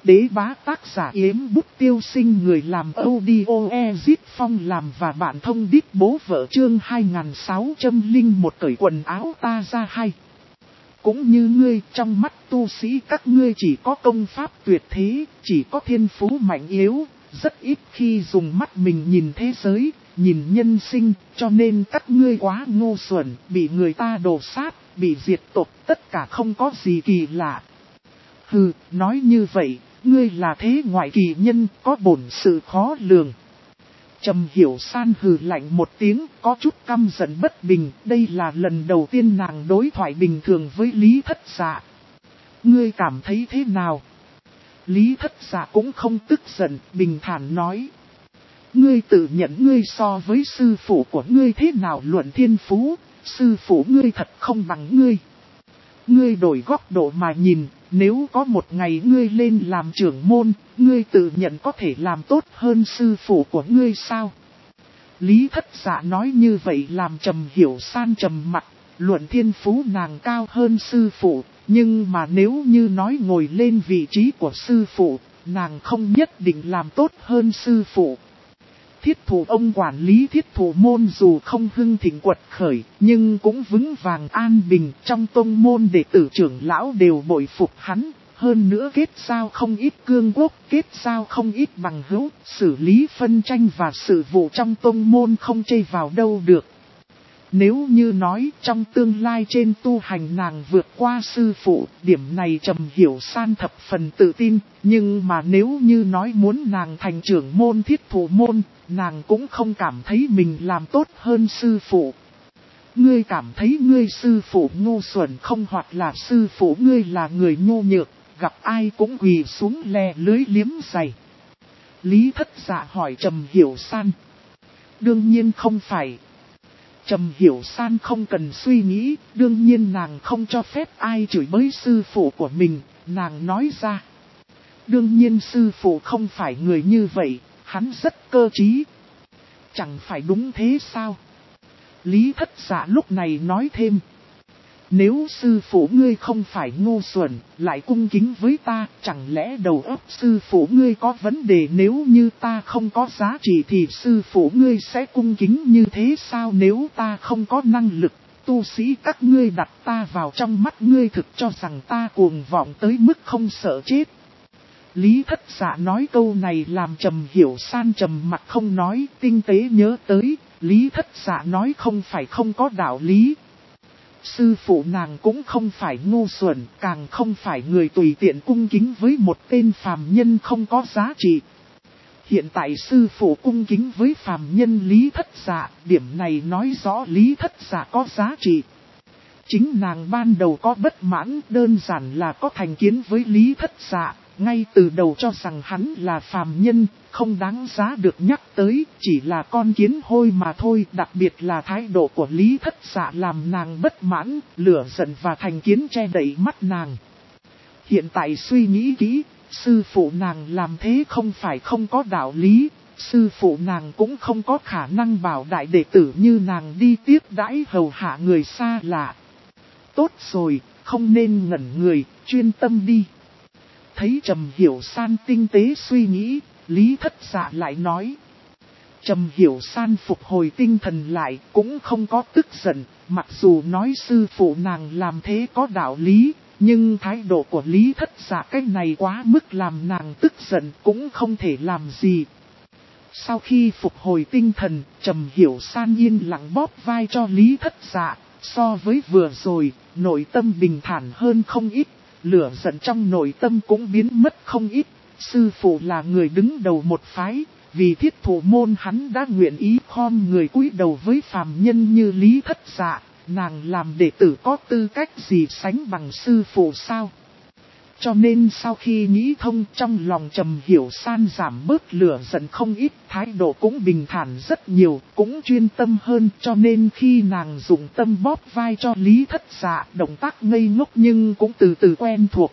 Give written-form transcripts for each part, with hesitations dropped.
Đế bá tác giả Yếm Bút Tiêu Sinh, người làm audio Ezit Phong làm và bạn thông đít bố vợ, chương 2601 cởi quần áo ta ra hay. Cũng như ngươi, trong mắt tu sĩ các ngươi chỉ có công pháp tuyệt thế, chỉ có thiên phú mạnh yếu, rất ít khi dùng mắt mình nhìn thế giới, nhìn nhân sinh, cho nên các ngươi quá ngu xuẩn, bị người ta đổ sát, bị diệt tộc, tất cả không có gì kỳ lạ. Hừ, nói như vậy, ngươi là thế ngoại kỳ nhân, có bổn sự khó lường. Trầm Hiểu San hừ lạnh một tiếng, có chút căm giận bất bình, đây là lần đầu tiên nàng đối thoại bình thường với Lý Thất Dạ. Ngươi cảm thấy thế nào? Lý Thất Dạ cũng không tức giận, bình thản nói. Ngươi tự nhận ngươi so với sư phụ của ngươi thế nào luận thiên phú, sư phụ ngươi thật không bằng ngươi. Ngươi đổi góc độ mà nhìn, nếu có một ngày ngươi lên làm trưởng môn, ngươi tự nhận có thể làm tốt hơn sư phụ của ngươi sao? Lý Thất Dạ nói như vậy làm Trầm Hiểu San trầm mặt, luận thiên phú nàng cao hơn sư phụ, nhưng mà nếu như nói ngồi lên vị trí của sư phụ, nàng không nhất định làm tốt hơn sư phụ. Thiết thủ ông quản lý thiết thủ môn dù không hưng thịnh quật khởi, nhưng cũng vững vàng an bình, trong tông môn đệ tử trưởng lão đều bội phục hắn, hơn nữa kết giao không ít cương quốc, kết giao không ít bằng hữu, xử lý phân tranh và sự vụ trong tông môn không chê vào đâu được. Nếu như nói trong tương lai trên tu hành nàng vượt qua sư phụ, điểm này Trầm Hiểu San thập phần tự tin, nhưng mà nếu như nói muốn nàng thành trưởng môn thiết thủ môn, nàng cũng không cảm thấy mình làm tốt hơn sư phụ. Ngươi cảm thấy ngươi sư phụ ngu xuẩn không, hoặc là sư phụ ngươi là người nhu nhược, gặp ai cũng quỳ xuống le lưới liếm giày. Lý Thất Dạ hỏi Trầm Hiểu San. Đương nhiên không phải. Trầm Hiểu San không cần suy nghĩ, đương nhiên nàng không cho phép ai chửi bới sư phụ của mình, nàng nói ra. Đương nhiên sư phụ không phải người như vậy, hắn rất cơ trí. Chẳng phải đúng thế sao? Lý Thất Dạ lúc này nói thêm. Nếu sư phụ ngươi không phải ngu xuẩn, lại cung kính với ta, chẳng lẽ đầu óc sư phụ ngươi có vấn đề? Nếu như ta không có giá trị thì sư phụ ngươi sẽ cung kính như thế sao? Nếu ta không có năng lực, tu sĩ các ngươi đặt ta vào trong mắt ngươi thực cho rằng ta cuồng vọng tới mức không sợ chết. Lý Thất Dạ nói câu này làm Trầm Hiểu San trầm mặt không nói, tinh tế nhớ tới, Lý Thất Dạ nói không phải không có đạo lý. Sư phụ nàng cũng không phải ngu xuẩn, càng không phải người tùy tiện cung kính với một tên phàm nhân không có giá trị. Hiện tại sư phụ cung kính với phàm nhân Lý Thất Dạ, điểm này nói rõ Lý Thất Dạ có giá trị. Chính nàng ban đầu có bất mãn, đơn giản là có thành kiến với Lý Thất Dạ, ngay từ đầu cho rằng hắn là phàm nhân, không đáng giá được nhắc tới, chỉ là con kiến hôi mà thôi. Đặc biệt là thái độ của Lý Thất Dạ làm nàng bất mãn, lửa giận và thành kiến che đậy mắt nàng. Hiện tại suy nghĩ kỹ, sư phụ nàng làm thế không phải không có đạo lý, sư phụ nàng cũng không có khả năng bảo đại đệ tử như nàng đi tiếp đãi hầu hạ người xa lạ. Tốt rồi, không nên ngẩn người, chuyên tâm đi. Thấy Trầm Hiểu San tinh tế suy nghĩ, Lý Thất Dạ lại nói. Trầm Hiểu San phục hồi tinh thần lại, cũng không có tức giận, mặc dù nói sư phụ nàng làm thế có đạo lý, nhưng thái độ của Lý Thất Dạ cái này quá mức làm nàng tức giận, cũng không thể làm gì. Sau khi phục hồi tinh thần, Trầm Hiểu San yên lặng bóp vai cho Lý Thất Dạ, so với vừa rồi, nội tâm bình thản hơn không ít. Lửa giận trong nội tâm cũng biến mất không ít, sư phụ là người đứng đầu một phái, vì thiết thủ môn hắn đã nguyện ý khom người cúi đầu với phàm nhân như Lý Thất Dạ, nàng làm đệ tử có tư cách gì sánh bằng sư phụ sao? Cho nên sau khi nghĩ thông trong lòng Trầm Hiểu San giảm bớt lửa giận không ít, thái độ cũng bình thản rất nhiều, cũng chuyên tâm hơn, cho nên khi nàng dùng tâm bóp vai cho Lý Thất Dạ, động tác ngây ngốc nhưng cũng từ từ quen thuộc.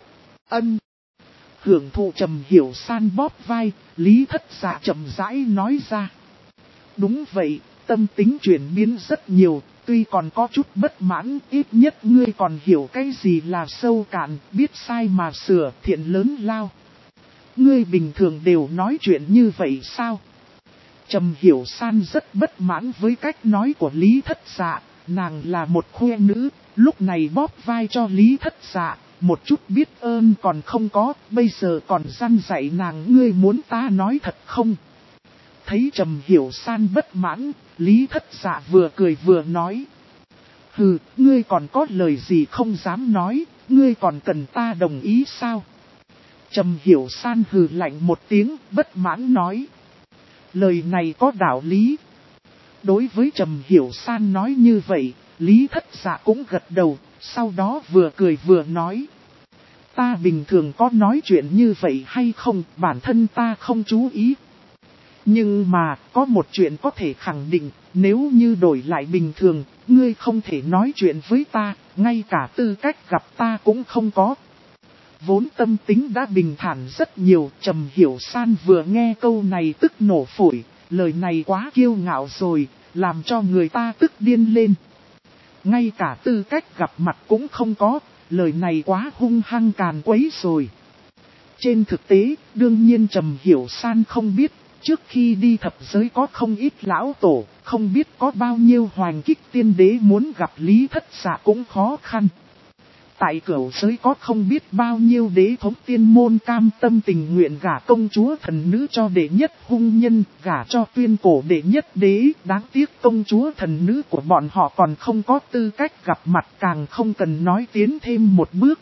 Hưởng thụ Trầm Hiểu San bóp vai, Lý Thất Dạ chậm rãi nói ra. Đúng vậy, tâm tính chuyển biến rất nhiều. Tuy còn có chút bất mãn, ít nhất ngươi còn hiểu cái gì là sâu cạn, biết sai mà sửa, thiện lớn lao. ngươi bình thường đều nói chuyện như vậy sao? Trầm Hiểu San rất bất mãn với cách nói của Lý Thất Dạ, nàng là một khuê nữ, lúc này bóp vai cho Lý Thất Dạ, một chút biết ơn còn không có, bây giờ còn răn dạy nàng, ngươi muốn ta nói thật không? Thấy Trầm Hiểu San bất mãn, Lý Thất Dạ vừa cười vừa nói. Hừ, ngươi còn có lời gì không dám nói, ngươi còn cần ta đồng ý sao? Trầm Hiểu San hừ lạnh một tiếng, bất mãn nói. Lời này có đạo lý. Đối với Trầm Hiểu San nói như vậy, Lý Thất Dạ cũng gật đầu, sau đó vừa cười vừa nói. Ta bình thường có nói chuyện như vậy hay không, bản thân ta không chú ý. Nhưng mà, có một chuyện có thể khẳng định, nếu như đổi lại bình thường, ngươi không thể nói chuyện với ta, ngay cả tư cách gặp ta cũng không có. Vốn tâm tính đã bình thản rất nhiều, Trầm Hiểu San vừa nghe câu này tức nổ phổi, lời này quá kiêu ngạo rồi, làm cho người ta tức điên lên. Ngay cả tư cách gặp mặt cũng không có, lời này quá hung hăng càn quấy rồi. Trên thực tế, đương nhiên Trầm Hiểu San không biết, trước khi đi thập giới có không ít lão tổ, không biết có bao nhiêu hoành kích tiên đế muốn gặp Lý Thất Dạ cũng khó khăn. Tại cửu giới có không biết bao nhiêu đế thống tiên môn cam tâm tình nguyện gả công chúa thần nữ cho đệ nhất hung nhân, gả cho tuyên cổ đệ nhất đế, đáng tiếc công chúa thần nữ của bọn họ còn không có tư cách gặp mặt, càng không cần nói tiến thêm một bước.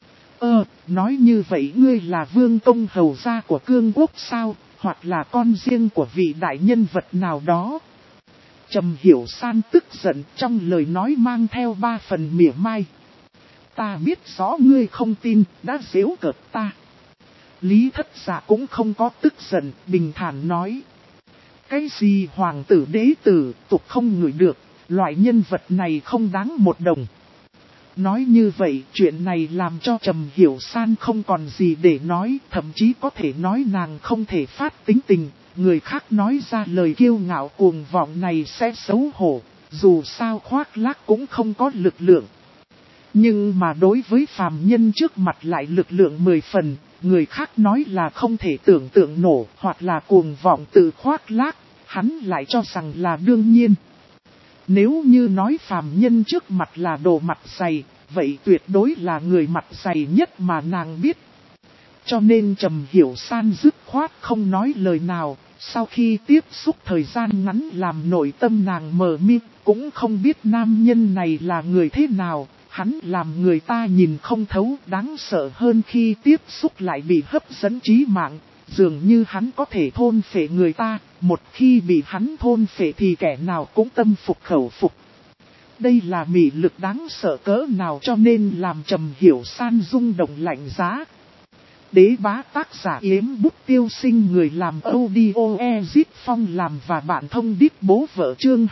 Nói như vậy ngươi là vương công hầu gia của cương quốc sao, hoặc là con riêng của vị đại nhân vật nào đó? Trầm Hiểu San tức giận, trong lời nói mang theo 3 phần mỉa mai. Ta biết rõ ngươi không tin, đã giễu cợt ta. Lý Thất Dạ cũng không có tức giận, bình thản nói. Cái gì hoàng tử đế tử, tục không ngửi được, loại nhân vật này không đáng một đồng. Nói như vậy, chuyện này làm cho Trầm Hiểu San không còn gì để nói, thậm chí có thể nói nàng không thể phát tính tình, người khác nói ra lời kiêu ngạo cuồng vọng này sẽ xấu hổ, dù sao khoác lác cũng không có lực lượng. Nhưng mà đối với phàm nhân trước mặt lại lực lượng 10 phần, người khác nói là không thể tưởng tượng nổ hoặc là cuồng vọng tự khoác lác, hắn lại cho rằng là đương nhiên. Nếu như nói phàm nhân trước mặt là đồ mặt dày, vậy tuyệt đối là người mặt dày nhất mà nàng biết. Cho nên Trầm Hiểu San dứt khoát không nói lời nào, sau khi tiếp xúc thời gian ngắn làm nội tâm nàng mờ mịt, cũng không biết nam nhân này là người thế nào. Hắn làm người ta nhìn không thấu, đáng sợ hơn khi tiếp xúc lại bị hấp dẫn trí mạng, dường như hắn có thể thôn phệ người ta, một khi bị hắn thôn phệ thì kẻ nào cũng tâm phục khẩu phục. Đây là mị lực đáng sợ cỡ nào, cho nên làm Trầm Hiểu San rung động lạnh giá. Đế bá tác giả Yếm Bút Tiêu Sinh, người làm audio Ezit Phong làm và bạn thông điệp bố vợ, chương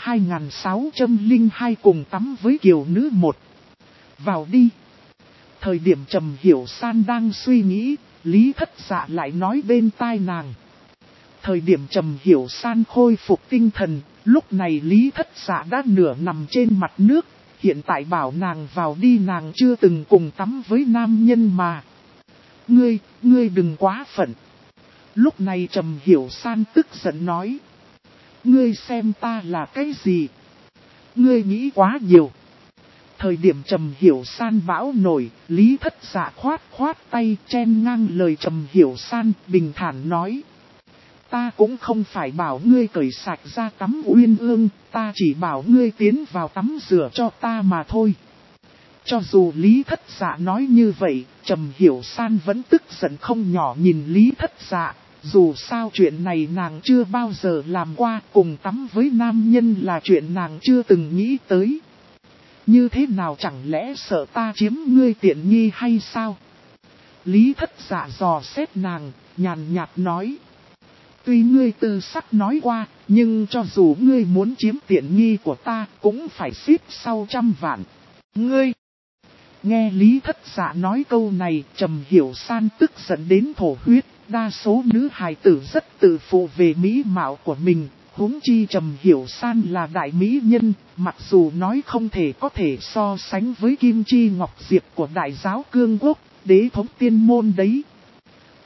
2602 cùng tắm với kiều nữ 1. Vào đi. Thời điểm Trầm Hiểu San đang suy nghĩ, Lý Thất Dạ lại nói bên tai nàng. Thời điểm Trầm Hiểu San khôi phục tinh thần, lúc này Lý Thất Dạ đã nửa nằm trên mặt nước, hiện tại bảo nàng vào đi, nàng chưa từng cùng tắm với nam nhân mà. Ngươi đừng quá phận. Lúc này Trầm Hiểu San tức giận nói. Ngươi xem ta là cái gì? Ngươi nghĩ quá nhiều. Thời điểm Trầm Hiểu San bão nổi, Lý Thất Dạ khoát tay chen ngang lời Trầm Hiểu San, bình thản nói. Ta cũng không phải bảo ngươi cởi sạch ra tắm uyên ương, ta chỉ bảo ngươi tiến vào tắm rửa cho ta mà thôi. Cho dù Lý Thất Dạ nói như vậy, Trầm Hiểu San vẫn tức giận không nhỏ nhìn Lý Thất Dạ. Dù sao chuyện này nàng chưa bao giờ làm qua, cùng tắm với nam nhân là chuyện nàng chưa từng nghĩ tới. Như thế nào, chẳng lẽ sợ ta chiếm ngươi tiện nghi hay sao? Lý Thất Dạ dò xét nàng, nhàn nhạt nói. Tuy ngươi tư sắc nói qua, nhưng cho dù ngươi muốn chiếm tiện nghi của ta, cũng phải xếp sau 100 vạn. Ngươi! Nghe Lý Thất Dạ nói câu này, Trầm Hiểu San tức giận đến thổ huyết. Đa số nữ hài tử rất tự phụ về mỹ mạo của mình. Huống chi Trầm Hiểu San là đại mỹ nhân, mặc dù nói không thể có thể so sánh với Kim Chi Ngọc Diệp của đại giáo cương quốc, đế thống tiên môn đấy.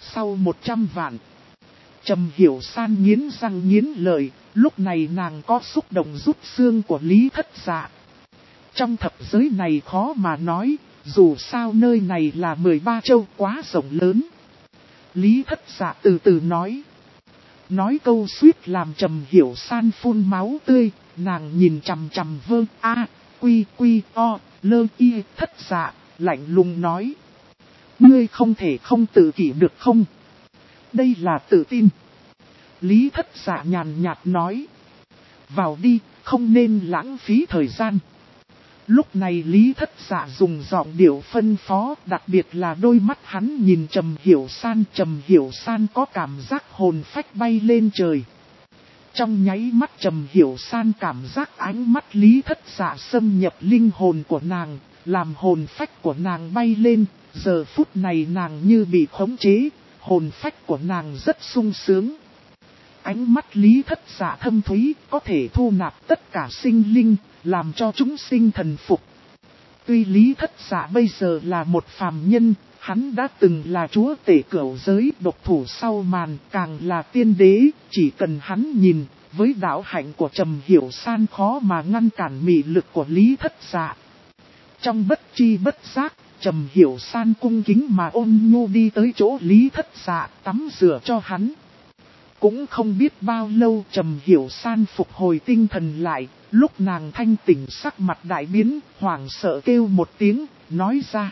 sau 100 vạn. Trầm Hiểu San nghiến răng nghiến lợi, lúc này nàng có xúc động rút xương của Lý Thất Dạ. Trong thập giới này khó mà nói, dù sao nơi này là 13 châu quá rộng lớn. Lý Thất Dạ từ từ nói. Nói câu suýt làm Trầm Hiểu San phun máu tươi, nàng nhìn chằm chằm Vương A, Quy Quy O, Lơ Y Thất Dạ, lạnh lùng nói. Ngươi không thể không tự kỷ được không? Đây là tự tin. Lý Thất Dạ nhàn nhạt nói. Vào đi, không nên lãng phí thời gian. Lúc này Lý Thất Dạ dùng giọng điệu phân phó, đặc biệt là đôi mắt hắn nhìn Trầm Hiểu San. Trầm Hiểu San có cảm giác hồn phách bay lên trời. Trong nháy mắt Trầm Hiểu San cảm giác ánh mắt Lý Thất Dạ xâm nhập linh hồn của nàng, làm hồn phách của nàng bay lên. Giờ phút này nàng như bị khống chế, hồn phách của nàng rất sung sướng. Ánh mắt Lý Thất Dạ thâm thúy, có thể thu nạp tất cả sinh linh, làm cho chúng sinh thần phục. Tuy Lý Thất Dạ bây giờ là một phàm nhân, hắn đã từng là chúa tể cửu giới độc thủ sau màn, càng là tiên đế, chỉ cần hắn nhìn, với đạo hạnh của Trầm Hiểu San khó mà ngăn cản mị lực của Lý Thất Dạ. Trong bất chi bất giác, Trầm Hiểu San cung kính mà ôn nhu đi tới chỗ Lý Thất Dạ tắm rửa cho hắn. Cũng không biết bao lâu Trầm Hiểu San phục hồi tinh thần lại, lúc nàng thanh tỉnh sắc mặt đại biến, hoảng sợ kêu một tiếng, nói ra.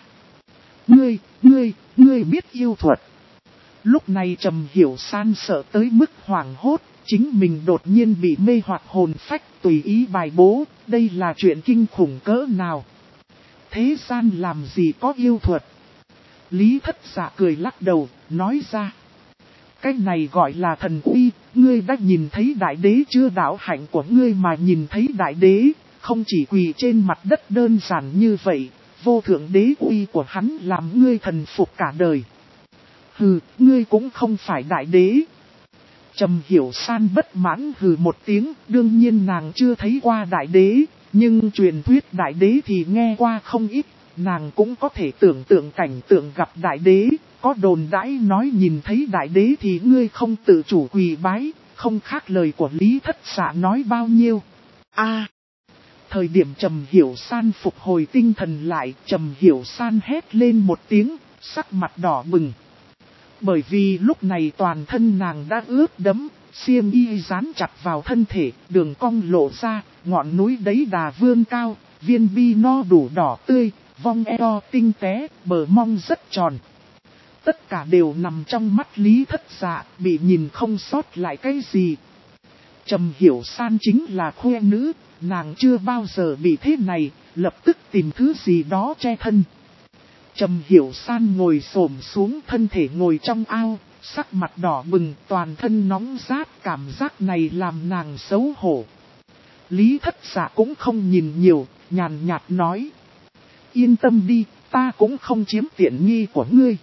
Ngươi biết yêu thuật. Lúc này Trầm Hiểu San sợ tới mức hoảng hốt, chính mình đột nhiên bị mê hoặc hồn phách tùy ý bài bố, đây là chuyện kinh khủng cỡ nào. Thế gian làm gì có yêu thuật. Lý Thất Dạ cười lắc đầu, nói ra. Cái này gọi là thần uy, ngươi đã nhìn thấy đại đế chưa? Đạo hạnh của ngươi mà nhìn thấy đại đế, không chỉ quỳ trên mặt đất đơn giản như vậy, vô thượng đế uy của hắn làm ngươi thần phục cả đời. Hừ, ngươi cũng không phải đại đế. Trầm Hiểu San bất mãn hừ một tiếng, đương nhiên nàng chưa thấy qua đại đế, nhưng truyền thuyết đại đế thì nghe qua không ít, nàng cũng có thể tưởng tượng cảnh tượng gặp đại đế. Có đồn đãi nói nhìn thấy đại đế thì ngươi không tự chủ quỳ bái, không khác lời của Lý Thất Dạ nói bao nhiêu. Thời điểm Trầm Hiểu San phục hồi tinh thần lại, Trầm Hiểu San hét lên một tiếng, sắc mặt đỏ bừng. Bởi vì lúc này toàn thân nàng đã ướt đẫm, xiêm y dán chặt vào thân thể, đường cong lộ ra, ngọn núi đấy đà vươn cao, viên bi no đủ đỏ tươi, vong eo tinh tế, bờ mông rất tròn. Tất cả đều nằm trong mắt Lý Thất Dạ, bị nhìn không sót lại cái gì. Trầm Hiểu San chính là khoe nữ, nàng chưa bao giờ bị thế này, lập tức tìm thứ gì đó che thân. Trầm Hiểu San ngồi xổm xuống, thân thể ngồi trong ao, sắc mặt đỏ bừng, toàn thân nóng rát, cảm giác này làm nàng xấu hổ. Lý Thất Dạ cũng không nhìn nhiều, nhàn nhạt nói. Yên tâm đi, ta cũng không chiếm tiện nghi của ngươi.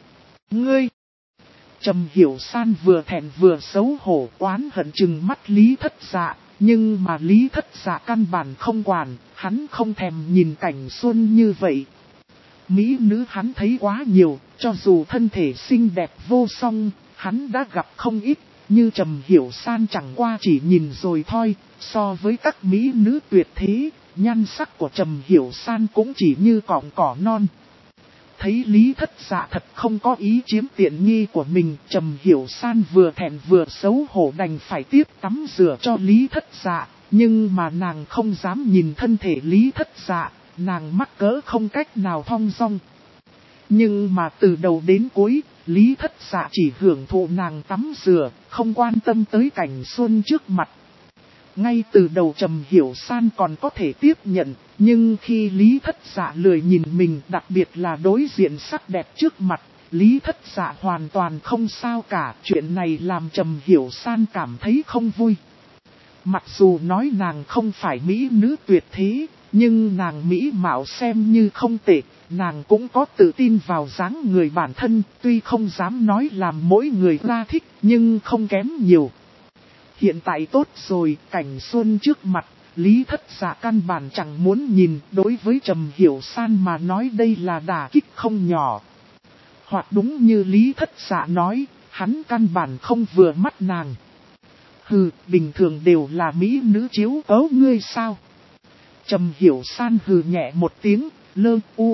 Trầm Hiểu San vừa thẹn vừa xấu hổ, oán hận chừng mắt Lý Thất Dạ, nhưng mà Lý Thất Dạ căn bản không quản, hắn không thèm nhìn cảnh xuân như vậy. Mỹ nữ hắn thấy quá nhiều, cho dù thân thể xinh đẹp vô song, hắn đã gặp không ít, như Trầm Hiểu San chẳng qua chỉ nhìn rồi thôi, so với các mỹ nữ tuyệt thế, nhan sắc của Trầm Hiểu San cũng chỉ như cọng cỏ non. Thấy Lý Thất Dạ thật không có ý chiếm tiện nghi của mình, Trầm Hiểu San vừa thẹn vừa xấu hổ đành phải tiếp tắm rửa cho Lý Thất Dạ, nhưng mà nàng không dám nhìn thân thể Lý Thất Dạ, nàng mắc cỡ không cách nào thong dong. Nhưng mà từ đầu đến cuối, Lý Thất Dạ chỉ hưởng thụ nàng tắm rửa, không quan tâm tới cảnh xuân trước mặt. Ngay từ đầu Trầm Hiểu San còn có thể tiếp nhận, nhưng khi Lý Thất Dạ lười nhìn mình, đặc biệt là đối diện sắc đẹp trước mặt, Lý Thất Dạ hoàn toàn không sao cả. Chuyện này làm Trầm Hiểu San cảm thấy không vui. Mặc dù nói nàng không phải mỹ nữ tuyệt thế, nhưng nàng mỹ mạo xem như không tệ, nàng cũng có tự tin vào dáng người bản thân, tuy không dám nói làm mỗi người ra thích, nhưng không kém nhiều. Hiện tại tốt rồi, cảnh xuân trước mặt, Lý Thất Dạ căn bản chẳng muốn nhìn, đối với Trầm Hiểu San mà nói đây là đả kích không nhỏ. Hoặc đúng như Lý Thất Dạ nói, hắn căn bản không vừa mắt nàng. Hừ, bình thường đều là mỹ nữ chiếu cố ngươi sao? Trầm Hiểu San hừ nhẹ một tiếng, lơ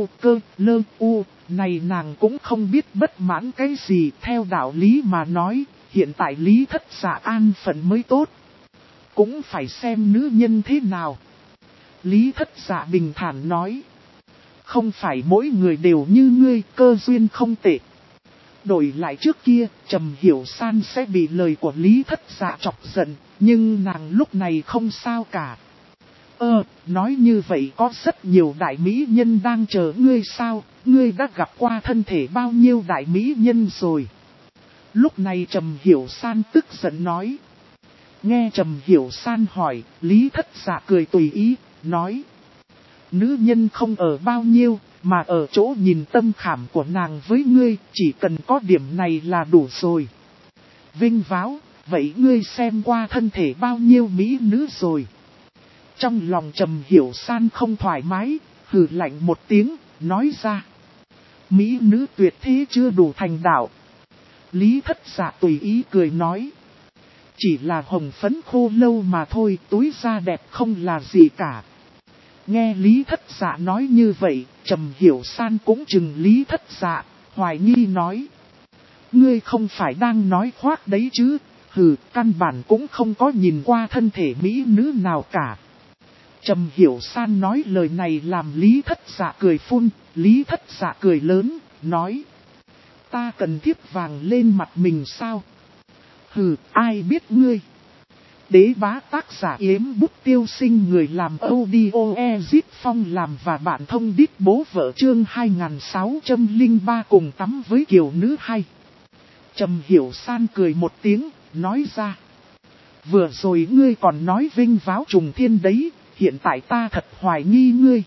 u, này nàng cũng không biết bất mãn cái gì, theo đạo lý mà nói, hiện tại Lý Thất Dạ an phận mới tốt. Cũng phải xem nữ nhân thế nào. Lý Thất Dạ bình thản nói. Không phải mỗi người đều như ngươi, cơ duyên không tệ. Đổi lại trước kia, Trầm Hiểu San sẽ bị lời của Lý Thất Dạ chọc giận, nhưng nàng lúc này không sao cả. Nói như vậy có rất nhiều đại mỹ nhân đang chờ ngươi sao, ngươi đã gặp qua thân thể bao nhiêu đại mỹ nhân rồi. Lúc này Trầm Hiểu San tức giận nói. Nghe Trầm Hiểu San hỏi, Lý Thất Dạ cười tùy ý, nói. Nữ nhân không ở bao nhiêu, mà ở chỗ nhìn tâm khảm của nàng với ngươi, chỉ cần có điểm này là đủ rồi. Vinh váo, vậy ngươi xem qua thân thể bao nhiêu mỹ nữ rồi. Trong lòng Trầm Hiểu San không thoải mái, hừ lạnh một tiếng, nói ra. Mỹ nữ tuyệt thế chưa đủ thành đạo. Lý Thất Dạ tùy ý cười nói. Chỉ là hồng phấn khô lâu mà thôi, túi da đẹp không là gì cả. Nghe Lý Thất Dạ nói như vậy, Trầm Hiểu San cũng chừng Lý Thất Dạ, hoài nghi nói. Ngươi không phải đang nói khoác đấy chứ, hừ, căn bản cũng không có nhìn qua thân thể mỹ nữ nào cả. Trầm Hiểu San nói lời này làm Lý Thất Dạ cười phun, Lý Thất Dạ cười lớn, nói. Ta cần thiếp vàng lên mặt mình sao? Hừ, ai biết ngươi? Đế bá tác giả Yếm Bút Tiêu Sinh, người làm audio Ezit Phong làm và bạn thông đít bố vợ chương 2603 cùng tắm với kiều nữ hay. Trầm Hiểu San cười một tiếng, nói ra. Vừa rồi ngươi còn nói vinh váo trùng thiên đấy, hiện tại ta thật hoài nghi ngươi.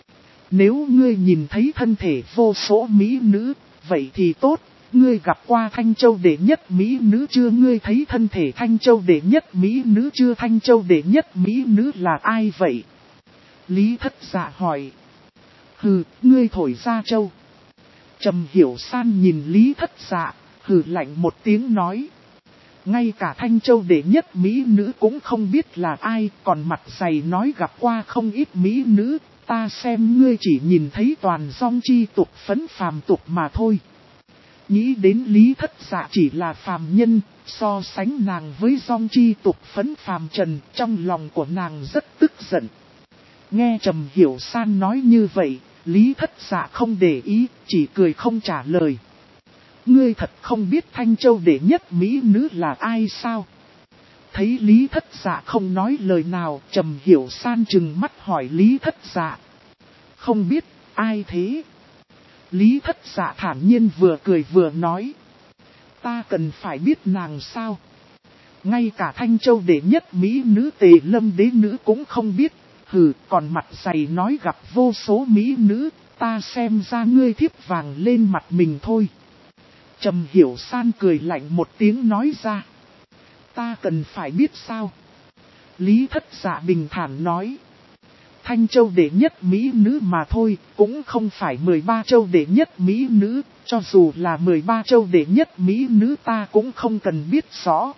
Nếu ngươi nhìn thấy thân thể vô số mỹ nữ, vậy thì tốt. Ngươi gặp qua Thanh Châu đệ nhất mỹ nữ chưa? Ngươi thấy thân thể Thanh Châu đệ nhất mỹ nữ chưa? Thanh Châu đệ nhất mỹ nữ là ai vậy? Lý Thất Dạ hỏi. Hừ, ngươi thổi ra châu. Trầm Hiểu San nhìn Lý Thất Dạ, hừ lạnh một tiếng nói. Ngay cả Thanh Châu đệ nhất mỹ nữ cũng không biết là ai, còn mặt dày nói gặp qua không ít mỹ nữ, ta xem ngươi chỉ nhìn thấy toàn dong chi tục phấn phàm tục mà thôi. Nghĩ đến Lý Thất Dạ chỉ là phàm nhân, so sánh nàng với dong chi tục phấn phàm trần, trong lòng của nàng rất tức giận. Nghe Trầm Hiểu San nói như vậy, Lý Thất Dạ không để ý, chỉ cười không trả lời. Ngươi thật không biết Thanh Châu đệ nhất mỹ nữ là ai sao? Thấy Lý Thất Dạ không nói lời nào, Trầm Hiểu San trừng mắt hỏi Lý Thất Dạ. Không biết, ai thế? Lý Thất Dạ thản nhiên vừa cười vừa nói. Ta cần phải biết nàng sao? Ngay cả Thanh Châu đệ nhất mỹ nữ Tề Lâm đế nữ cũng không biết. Hừ, còn mặt dày nói gặp vô số mỹ nữ, ta xem ra ngươi thiếp vàng lên mặt mình thôi. Trầm Hiểu San cười lạnh một tiếng nói ra. Ta cần phải biết sao? Lý Thất Dạ bình thản nói. Thanh Châu đệ nhất mỹ nữ mà thôi, cũng không phải 13 châu đệ nhất mỹ nữ, cho dù là 13 châu đệ nhất mỹ nữ ta cũng không cần biết rõ.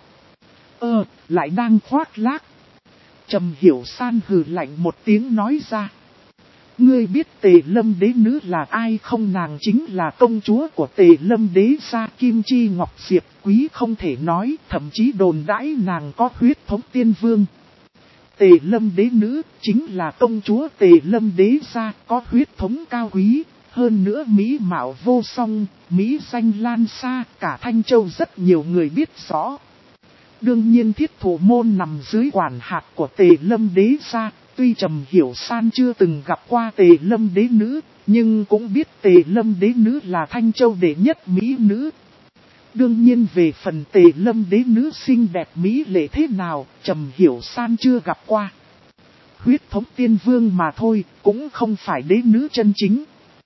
Lại đang khoác lác. Trầm Hiểu San hừ lạnh một tiếng nói ra. Ngươi biết Tề Lâm đế nữ là ai không? Nàng chính là công chúa của Tề Lâm đế gia Kim Chi Ngọc Diệp, quý không thể nói, thậm chí đồn đãi nàng có huyết thống tiên vương. Tề Lâm đế nữ chính là công chúa Tề Lâm đế gia, có huyết thống cao quý, hơn nữa mỹ mạo vô song, mỹ danh lan xa, cả Thanh Châu rất nhiều người biết rõ. Đương nhiên Thiết Thủ môn nằm dưới quản hạt của Tề Lâm đế gia, tuy Trầm Hiểu San chưa từng gặp qua Tề Lâm đế nữ, nhưng cũng biết Tề Lâm đế nữ là Thanh Châu đệ nhất mỹ nữ. Đương nhiên về phần Tề Lâm đế nữ xinh đẹp mỹ lệ thế nào, Trầm Hiểu San chưa gặp qua. Huyết thống tiên vương mà thôi, cũng không phải đế nữ chân chính.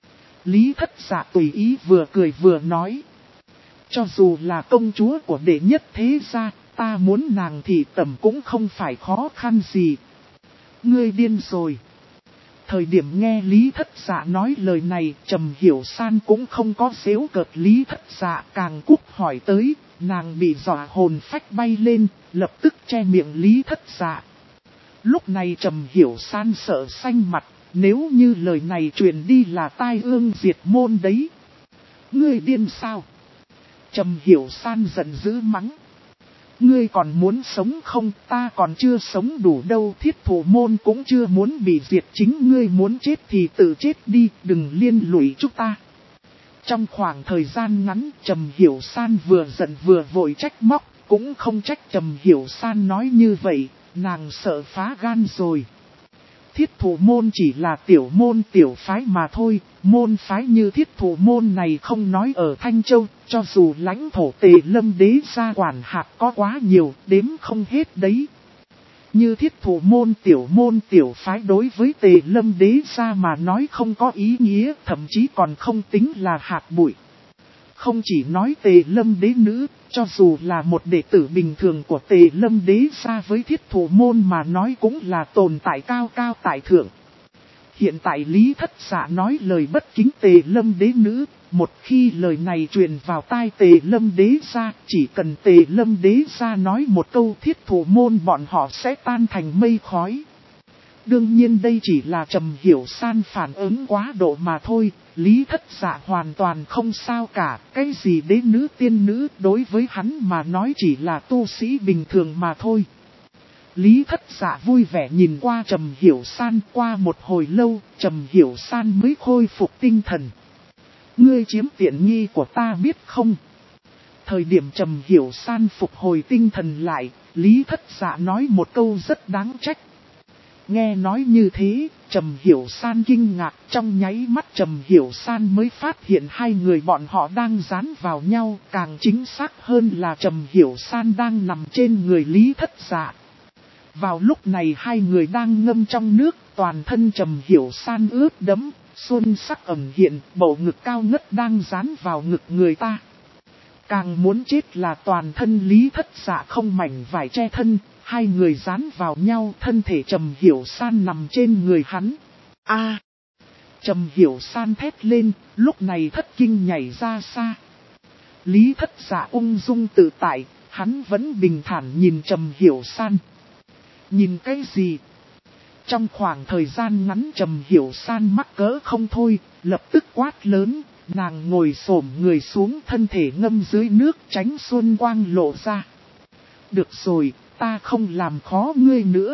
Lý Thất Dạ tùy ý vừa cười vừa nói. Cho dù là công chúa của đệ nhất thế gia, ta muốn nàng thì tầm cũng không phải khó khăn gì. Ngươi điên rồi. Thời điểm nghe Lý Thất Dạ nói lời này, Trầm Hiểu San cũng không có giễu cợt Lý Thất Dạ, càng cúp hỏi tới, nàng bị dọa hồn phách bay lên, lập tức che miệng Lý Thất Dạ. Lúc này Trầm Hiểu San sợ xanh mặt, nếu như lời này truyền đi là tai ương diệt môn đấy. Ngươi điên sao? Trầm Hiểu San giận dữ mắng. Ngươi còn muốn sống không? Ta còn chưa sống đủ đâu. Thiết Thủ môn cũng chưa muốn bị diệt, chính ngươi muốn chết thì tự chết đi, đừng liên lụy chúng ta. Trong khoảng thời gian ngắn, Trầm Hiểu San vừa giận vừa vội trách móc, cũng không trách Trầm Hiểu San nói như vậy, nàng sợ phá gan rồi. Thiết Thủ môn chỉ là tiểu môn tiểu phái mà thôi, môn phái như Thiết Thủ môn này không nói ở Thanh Châu, cho dù lãnh thổ Tề Lâm Đế gia quản hạt có quá nhiều, đếm không hết đấy. Như Thiết Thủ môn tiểu phái đối với Tề Lâm Đế gia mà nói không có ý nghĩa, thậm chí còn không tính là hạt bụi. Không chỉ nói Tề Lâm Đế nữ, cho dù là một đệ tử bình thường của Tề Lâm Đế gia với Thiết Thủ môn mà nói cũng là tồn tại cao cao tại thượng. Hiện tại Lý Thất Dạ nói lời bất kính Tề Lâm Đế nữ, một khi lời này truyền vào tai Tề Lâm Đế gia, chỉ cần Tề Lâm Đế gia nói một câu Thiết Thủ môn bọn họ sẽ tan thành mây khói. Đương nhiên đây chỉ là Trầm Hiểu San phản ứng quá độ mà thôi, Lý Thất Dạ hoàn toàn không sao cả, cái gì đế nữ tiên nữ đối với hắn mà nói chỉ là tu sĩ bình thường mà thôi. Lý Thất Dạ vui vẻ nhìn qua Trầm Hiểu San, qua một hồi lâu, Trầm Hiểu San mới khôi phục tinh thần. Ngươi chiếm tiện nghi của ta biết không? Thời điểm Trầm Hiểu San phục hồi tinh thần lại, Lý Thất Dạ nói một câu rất đáng trách. Nghe nói như thế, Trầm Hiểu San kinh ngạc, trong nháy mắt Trầm Hiểu San mới phát hiện hai người bọn họ đang dán vào nhau, càng chính xác hơn là Trầm Hiểu San đang nằm trên người Lý Thất Dạ. Vào lúc này hai người đang ngâm trong nước, toàn thân Trầm Hiểu San ướt đẫm, xuân sắc ẩn hiện, bầu ngực cao ngất đang dán vào ngực người ta. Càng muốn chết là toàn thân Lý Thất Dạ không mảnh vải che thân, hai người dán vào nhau, thân thể Trầm Hiểu San nằm trên người hắn. A! Trầm Hiểu San thét lên, lúc này thất kinh nhảy ra xa. Lý Thất Dạ ung dung tự tại, hắn vẫn bình thản nhìn Trầm Hiểu San. Nhìn cái gì? Trong khoảng thời gian ngắn Trầm Hiểu San mắc cỡ không thôi, lập tức quát lớn, nàng ngồi xổm người xuống, thân thể ngâm dưới nước, tránh xuân quang lộ ra. Được rồi, ta không làm khó ngươi nữa.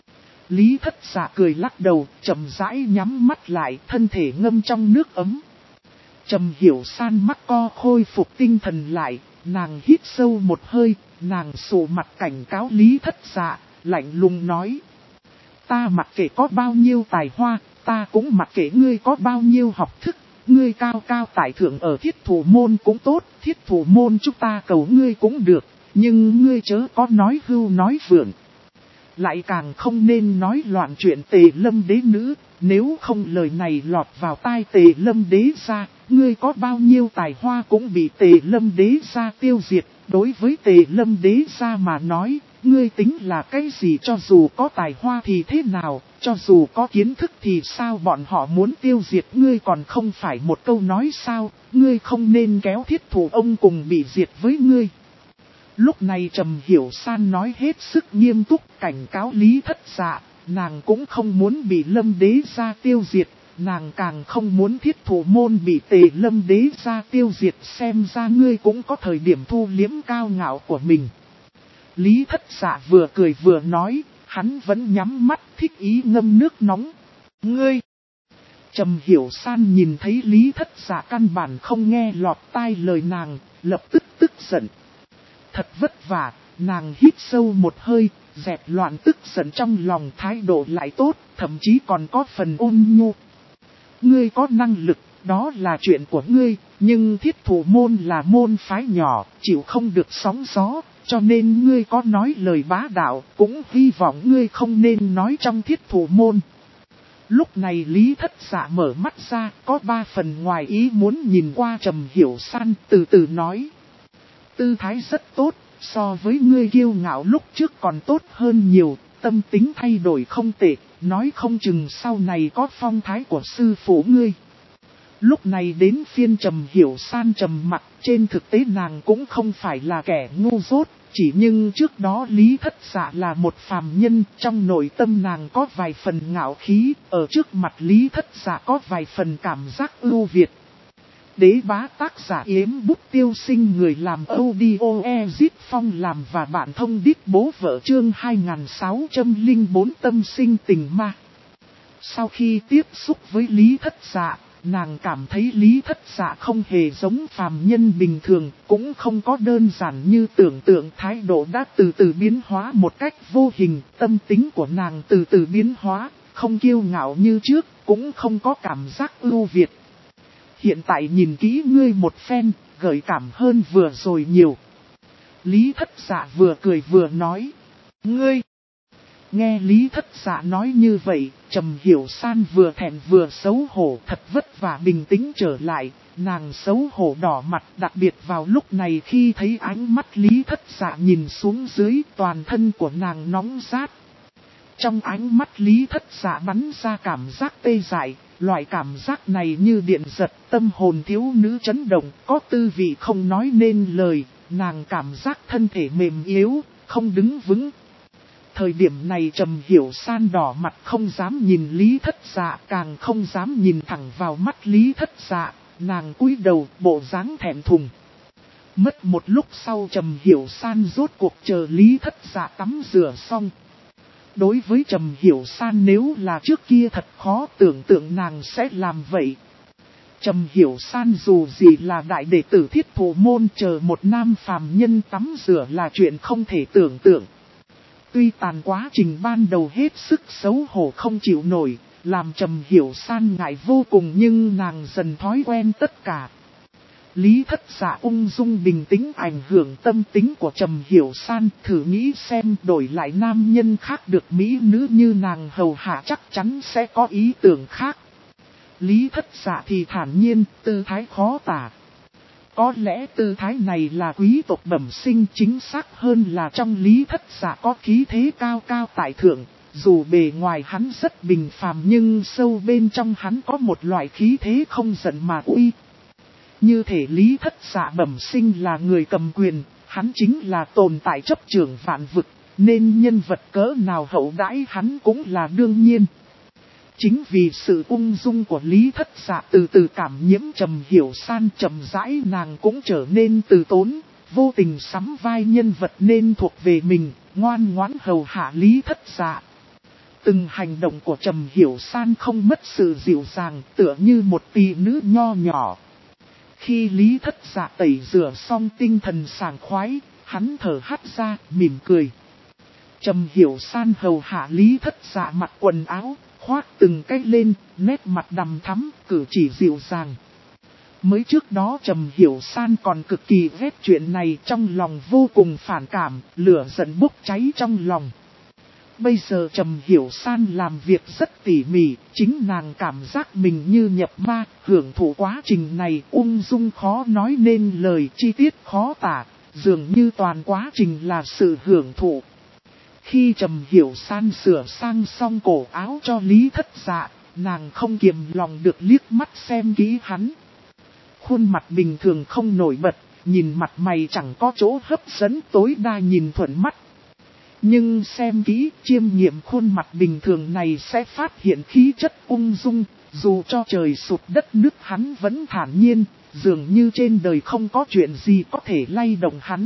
Lý Thất Dạ cười lắc đầu, chậm rãi nhắm mắt lại, thân thể ngâm trong nước ấm. Trầm Hiểu San mắc co khôi phục tinh thần lại, nàng hít sâu một hơi, nàng sụ mặt cảnh cáo Lý Thất Dạ, lạnh lùng nói. Ta mặc kệ có bao nhiêu tài hoa, ta cũng mặc kệ ngươi có bao nhiêu học thức, ngươi cao cao tại thượng ở Thiết Thủ môn cũng tốt, Thiết Thủ môn chúng ta cầu ngươi cũng được, nhưng ngươi chớ có nói hưu nói vượn. Lại càng không nên nói loạn chuyện Tề Lâm Đế nữ, nếu không lời này lọt vào tai Tề Lâm Đế gia, ngươi có bao nhiêu tài hoa cũng bị Tề Lâm Đế gia tiêu diệt, đối với Tề Lâm Đế gia mà nói. Ngươi tính là cái gì, cho dù có tài hoa thì thế nào, cho dù có kiến thức thì sao, bọn họ muốn tiêu diệt ngươi còn không phải một câu nói sao, ngươi không nên kéo Thiết Thủ ông cùng bị diệt với ngươi. Lúc này Trầm Hiểu San nói hết sức nghiêm túc cảnh cáo Lý Thất Dạ, nàng cũng không muốn bị Lâm Đế gia tiêu diệt, nàng càng không muốn Thiết Thủ môn bị Tề Lâm Đế gia tiêu diệt, xem ra ngươi cũng có thời điểm thu liếm cao ngạo của mình. Lý Thất Dạ vừa cười vừa nói, hắn vẫn nhắm mắt thích ý ngâm nước nóng. Ngươi! Trầm Hiểu San nhìn thấy Lý Thất Dạ căn bản không nghe lọt tai lời nàng, lập tức tức giận. Thật vất vả, nàng hít sâu một hơi, dẹp loạn tức giận trong lòng, thái độ lại tốt, thậm chí còn có phần ôn nhu. Ngươi có năng lực, đó là chuyện của ngươi, nhưng Thiết Thủ môn là môn phái nhỏ, chịu không được sóng gió. Cho nên ngươi có nói lời bá đạo, cũng hy vọng ngươi không nên nói trong Thiết Thủ môn. Lúc này Lý Thất Dạ mở mắt ra, có 3 phần ngoài ý muốn nhìn qua Trầm Hiểu San, từ từ nói. Tư thái rất tốt, so với ngươi kiêu ngạo lúc trước còn tốt hơn nhiều, tâm tính thay đổi không tệ, nói không chừng sau này có phong thái của sư phụ ngươi. Lúc này đến phiên Trầm Hiểu San trầm mặt, trên thực tế nàng cũng không phải là kẻ ngu dốt, chỉ nhưng trước đó Lý Thất Dạ là một phàm nhân, trong nội tâm nàng có vài phần ngạo khí, ở trước mặt Lý Thất Dạ có vài phần cảm giác ưu việt. Đế bá tác giả Yếm Bút Tiêu Sinh, người làm audio Ezit Phong làm và bạn thông đít bố vợ, chương 2604 tâm sinh tình ma. Sau khi tiếp xúc với Lý Thất Dạ, nàng cảm thấy Lý Thất Dạ không hề giống phàm nhân bình thường, cũng không có đơn giản như tưởng tượng, thái độ đã từ từ biến hóa một cách vô hình, tâm tính của nàng từ từ biến hóa, không kiêu ngạo như trước, cũng không có cảm giác ưu việt. Hiện tại nhìn kỹ ngươi một phen, gợi cảm hơn vừa rồi nhiều. Lý Thất Dạ vừa cười vừa nói, ngươi. Nghe Lý Thất Dạ nói như vậy, Trầm Hiểu San vừa thẹn vừa xấu hổ, thật vất vả bình tĩnh trở lại, nàng xấu hổ đỏ mặt, đặc biệt vào lúc này khi thấy ánh mắt Lý Thất Dạ nhìn xuống dưới, toàn thân của nàng nóng rát. Trong ánh mắt Lý Thất Dạ bắn ra cảm giác tê dại, loại cảm giác này như điện giật, tâm hồn thiếu nữ chấn động, có tư vị không nói nên lời, nàng cảm giác thân thể mềm yếu, không đứng vững. Thời điểm này Trầm Hiểu San đỏ mặt không dám nhìn Lý Thất Dạ, càng không dám nhìn thẳng vào mắt Lý Thất Dạ, nàng cúi đầu bộ dáng thẹn thùng. Mất một lúc sau Trầm Hiểu San rốt cuộc chờ Lý Thất Dạ tắm rửa xong. Đối với Trầm Hiểu San nếu là trước kia thật khó tưởng tượng nàng sẽ làm vậy. Trầm Hiểu San dù gì là đại đệ tử Thiết Thủ môn, chờ một nam phàm nhân tắm rửa là chuyện không thể tưởng tượng. Tuy tàn quá trình ban đầu hết sức xấu hổ không chịu nổi, làm Trầm Hiểu San ngại vô cùng, nhưng nàng dần thói quen tất cả. Lý Thất Dạ ung dung bình tĩnh ảnh hưởng tâm tính của Trầm Hiểu San, thử nghĩ xem đổi lại nam nhân khác được mỹ nữ như nàng hầu hạ chắc chắn sẽ có ý tưởng khác. Lý Thất Dạ thì thản nhiên, tư thái khó tả. Có lẽ tư thái này là quý tộc bẩm sinh, chính xác hơn là trong Lý Thất Dạ có khí thế cao cao tại thượng, dù bề ngoài hắn rất bình phàm nhưng sâu bên trong hắn có một loại khí thế không giận mà uy. Như thể Lý Thất Dạ bẩm sinh là người cầm quyền, hắn chính là tồn tại chấp trưởng vạn vực, nên nhân vật cỡ nào hậu đãi hắn cũng là đương nhiên. Chính vì sự ung dung của Lý Thất Dạ từ từ cảm nhiễm Trầm Hiểu San, chậm rãi nàng cũng trở nên từ tốn, vô tình sắm vai nhân vật nên thuộc về mình, ngoan ngoãn hầu hạ Lý Thất Dạ. Từng hành động của Trầm Hiểu San không mất sự dịu dàng, tựa như một tỷ nữ nho nhỏ. Khi Lý Thất Dạ tẩy rửa xong tinh thần sảng khoái, hắn thở hắt ra, mỉm cười. Trầm Hiểu San hầu hạ Lý Thất Dạ mặc quần áo, khoác từng cái lên, nét mặt đằm thắm, cử chỉ dịu dàng. Mới trước đó Trầm Hiểu San còn cực kỳ ghét chuyện này, trong lòng vô cùng phản cảm, lửa giận bốc cháy trong lòng. Bây giờ Trầm Hiểu San làm việc rất tỉ mỉ, chính nàng cảm giác mình như nhập ma, hưởng thụ quá trình này ung dung khó nói nên lời, chi tiết khó tả, dường như toàn quá trình là sự hưởng thụ. Khi Trầm Hiểu San sửa sang xong cổ áo cho Lý Thất Dạ, nàng không kiềm lòng được liếc mắt xem kỹ hắn. Khuôn mặt bình thường không nổi bật, nhìn mặt mày chẳng có chỗ hấp dẫn, tối đa nhìn thuận mắt. Nhưng xem kỹ, chiêm nghiệm khuôn mặt bình thường này sẽ phát hiện khí chất ung dung, dù cho trời sụp đất nứt hắn vẫn thản nhiên, dường như trên đời không có chuyện gì có thể lay động hắn.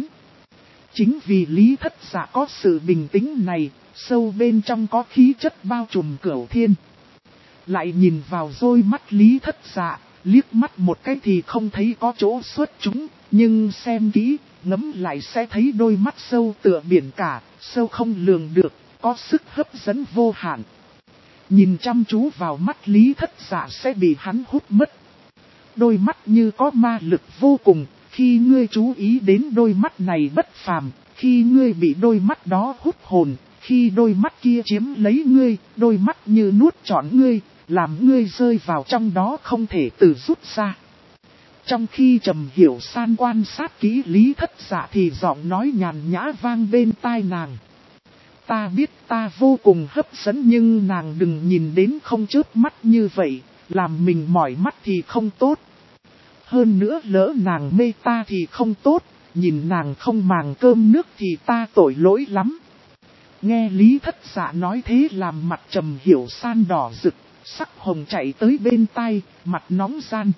Chính vì Lý Thất Dạ có sự bình tĩnh này, sâu bên trong có khí chất bao trùm cửu thiên. Lại nhìn vào đôi mắt Lý Thất Dạ, liếc mắt một cái thì không thấy có chỗ xuất chúng, nhưng xem kỹ, ngẫm lại sẽ thấy đôi mắt sâu tựa biển cả, sâu không lường được, có sức hấp dẫn vô hạn. Nhìn chăm chú vào mắt Lý Thất Dạ sẽ bị hắn hút mất. Đôi mắt như có ma lực vô cùng, khi ngươi chú ý đến đôi mắt này bất phàm, khi ngươi bị đôi mắt đó hút hồn, khi đôi mắt kia chiếm lấy ngươi, đôi mắt như nuốt trọn ngươi, làm ngươi rơi vào trong đó không thể tự rút ra. Trong khi Trầm Hiểu San quan sát kỹ Lý Thất Dạ thì giọng nói nhàn nhã vang bên tai nàng. Ta biết ta vô cùng hấp dẫn nhưng nàng đừng nhìn đến không chớp mắt như vậy, Làm mình mỏi mắt thì không tốt. Hơn nữa lỡ nàng mê ta thì không tốt, nhìn nàng không màng cơm nước thì ta tội lỗi lắm. Nghe Lý Thất Dạ nói thế làm mặt Trầm Hiểu San đỏ rực, sắc hồng chạy tới bên tai, mặt nóng gian.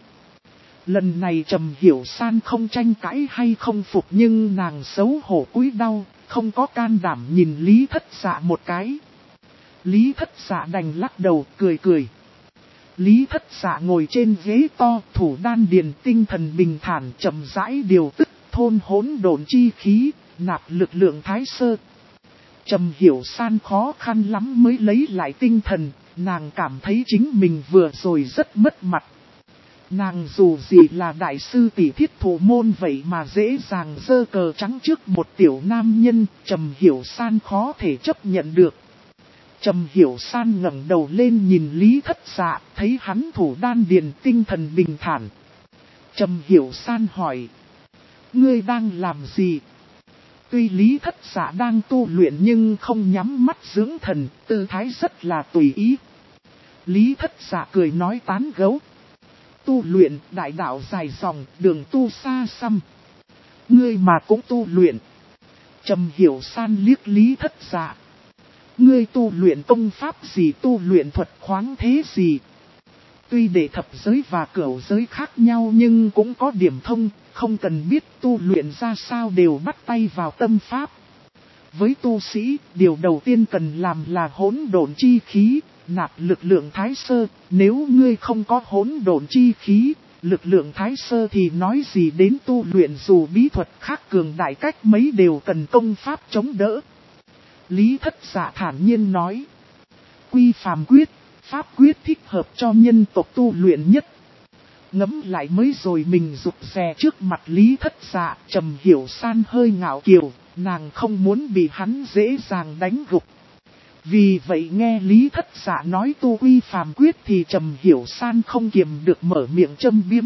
Lần này Trầm Hiểu San không tranh cãi hay không phục nhưng nàng xấu hổ cúi đau, không có can đảm nhìn Lý Thất Dạ một cái. Lý Thất Dạ đành lắc đầu cười cười. Lý Thất Dạ ngồi trên ghế to, thủ đan điền tinh thần bình thản chậm rãi điều tức, thôn hỗn độn chi khí, nạp lực lượng thái sơ. Trầm Hiểu San khó khăn lắm mới lấy lại tinh thần, nàng cảm thấy chính mình vừa rồi rất mất mặt. Nàng dù gì là đại sư tỷ Thiết Thủ môn vậy mà dễ dàng giơ cờ trắng trước một tiểu nam nhân, Trầm Hiểu San khó thể chấp nhận được. Trầm Hiểu San ngẩng đầu lên nhìn Lý Thất Dạ, thấy hắn thủ đan điền tinh thần bình thản. Trầm Hiểu San hỏi, ngươi đang làm gì? Tuy Lý Thất Dạ đang tu luyện nhưng không nhắm mắt dưỡng thần, tư thái rất là tùy ý. Lý Thất Dạ cười nói tán gẫu. Tu luyện đại đạo dài dòng, đường tu xa xăm. Ngươi mà cũng tu luyện. Trầm Hiểu San liếc Lý Thất Dạ. Ngươi tu luyện công pháp gì, tu luyện thuật khoáng thế gì? Tuy đệ thập giới và cửu giới khác nhau nhưng cũng có điểm thông, không cần biết tu luyện ra sao đều bắt tay vào tâm pháp. Với tu sĩ, điều đầu tiên cần làm là hỗn độn chi khí, nạp lực lượng thái sơ. Nếu ngươi không có hỗn độn chi khí, lực lượng thái sơ thì nói gì đến tu luyện, dù bí thuật khác cường đại cách mấy đều cần công pháp chống đỡ. Lý Thất Dạ thản nhiên nói. Quy phàm quyết, pháp quyết thích hợp cho nhân tộc tu luyện nhất. Ngẫm lại mới rồi mình rụt rè trước mặt Lý Thất Dạ, Trầm Hiểu San hơi ngạo kiều, nàng không muốn bị hắn dễ dàng đánh gục. Vì vậy nghe Lý Thất Dạ nói tu quy phàm quyết thì Trầm Hiểu San không kiềm được mở miệng châm biếm.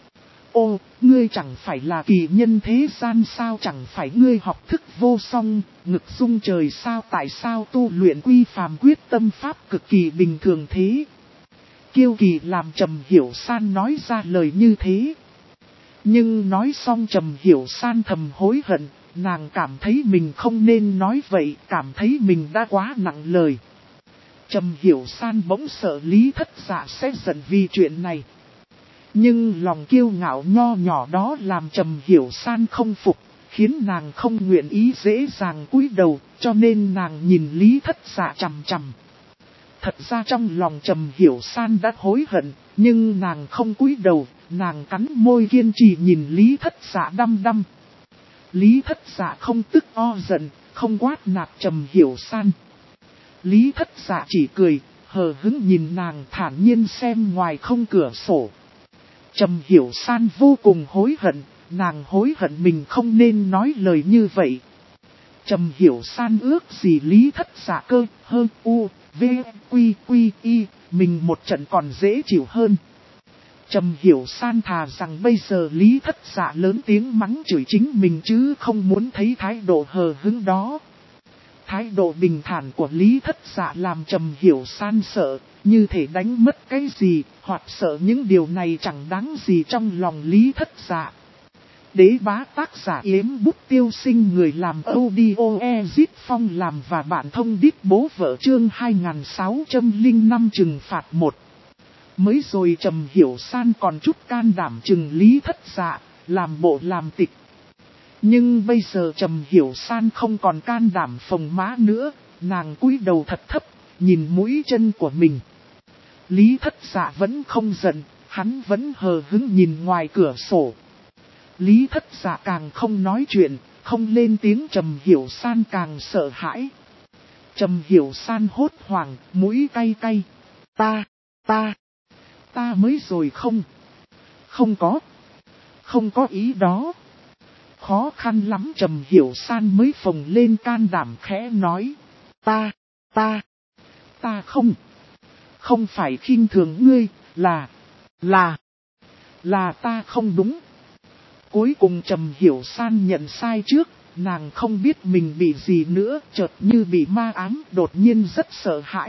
Ô, ngươi chẳng phải là kỳ nhân thế gian sao, chẳng phải ngươi học thức vô song, ngực dung trời sao, tại sao tu luyện quy phàm quyết tâm pháp cực kỳ bình thường thế? Kiêu kỳ làm Trầm Hiểu San nói ra lời như thế. Nhưng nói xong Trầm Hiểu San thầm hối hận, nàng cảm thấy mình không nên nói vậy, cảm thấy mình đã quá nặng lời. Trầm Hiểu San bỗng sợ Lý Thất Dạ sẽ giận vì chuyện này. Nhưng lòng kiêu ngạo nho nhỏ đó làm Trầm Hiểu San không phục, khiến nàng không nguyện ý dễ dàng cúi đầu, cho nên nàng nhìn Lý Thất Dạ chằm chằm. Thật ra trong lòng Trầm Hiểu San đã hối hận, nhưng nàng không cúi đầu, nàng cắn môi kiên trì nhìn Lý Thất Dạ đăm đăm. Lý Thất Dạ không tức o giận, không quát nạt Trầm Hiểu San. Lý Thất Dạ chỉ cười, hờ hững nhìn nàng thản nhiên xem ngoài không cửa sổ. Trầm Hiểu San vô cùng hối hận, nàng hối hận mình không nên nói lời như vậy. Trầm Hiểu San ước gì Lý Thất Dạ cơ, hơn u, v, quy quy y, mình một trận còn dễ chịu hơn. Trầm Hiểu San thà rằng bây giờ Lý Thất Dạ lớn tiếng mắng chửi chính mình chứ không muốn thấy thái độ hờ hững đó. Thái độ bình thản của Lý Thất Dạ làm Trầm Hiểu San sợ, như thể đánh mất cái gì, hoặc sợ những điều này chẳng đáng gì trong lòng Lý Thất Dạ. Đế bá tác giả Yếm Bút Tiêu Sinh, người làm audio Ezit Phong làm và bản thông điệp bố vợ chương 2605 trừng phạt 1. Mới rồi Trầm Hiểu San còn chút can đảm trừng Lý Thất Dạ, làm bộ làm tịch. Nhưng bây giờ Trầm Hiểu San không còn can đảm phồng má nữa, nàng cúi đầu thật thấp, nhìn mũi chân của mình. Lý Thất Dạ vẫn không giận, hắn vẫn hờ hững nhìn ngoài cửa sổ. Lý Thất Dạ càng không nói chuyện, không lên tiếng, Trầm Hiểu San càng sợ hãi. Trầm Hiểu San hốt hoảng, mũi cay cay. Ta mới rồi không có ý đó. Khó khăn lắm Trầm Hiểu San mới phồng lên can đảm khẽ nói. Ta không phải khinh thường ngươi, là ta không đúng. Cuối cùng Trầm Hiểu San nhận sai trước, nàng không biết mình bị gì nữa, chợt như bị ma ám, đột nhiên rất sợ hãi,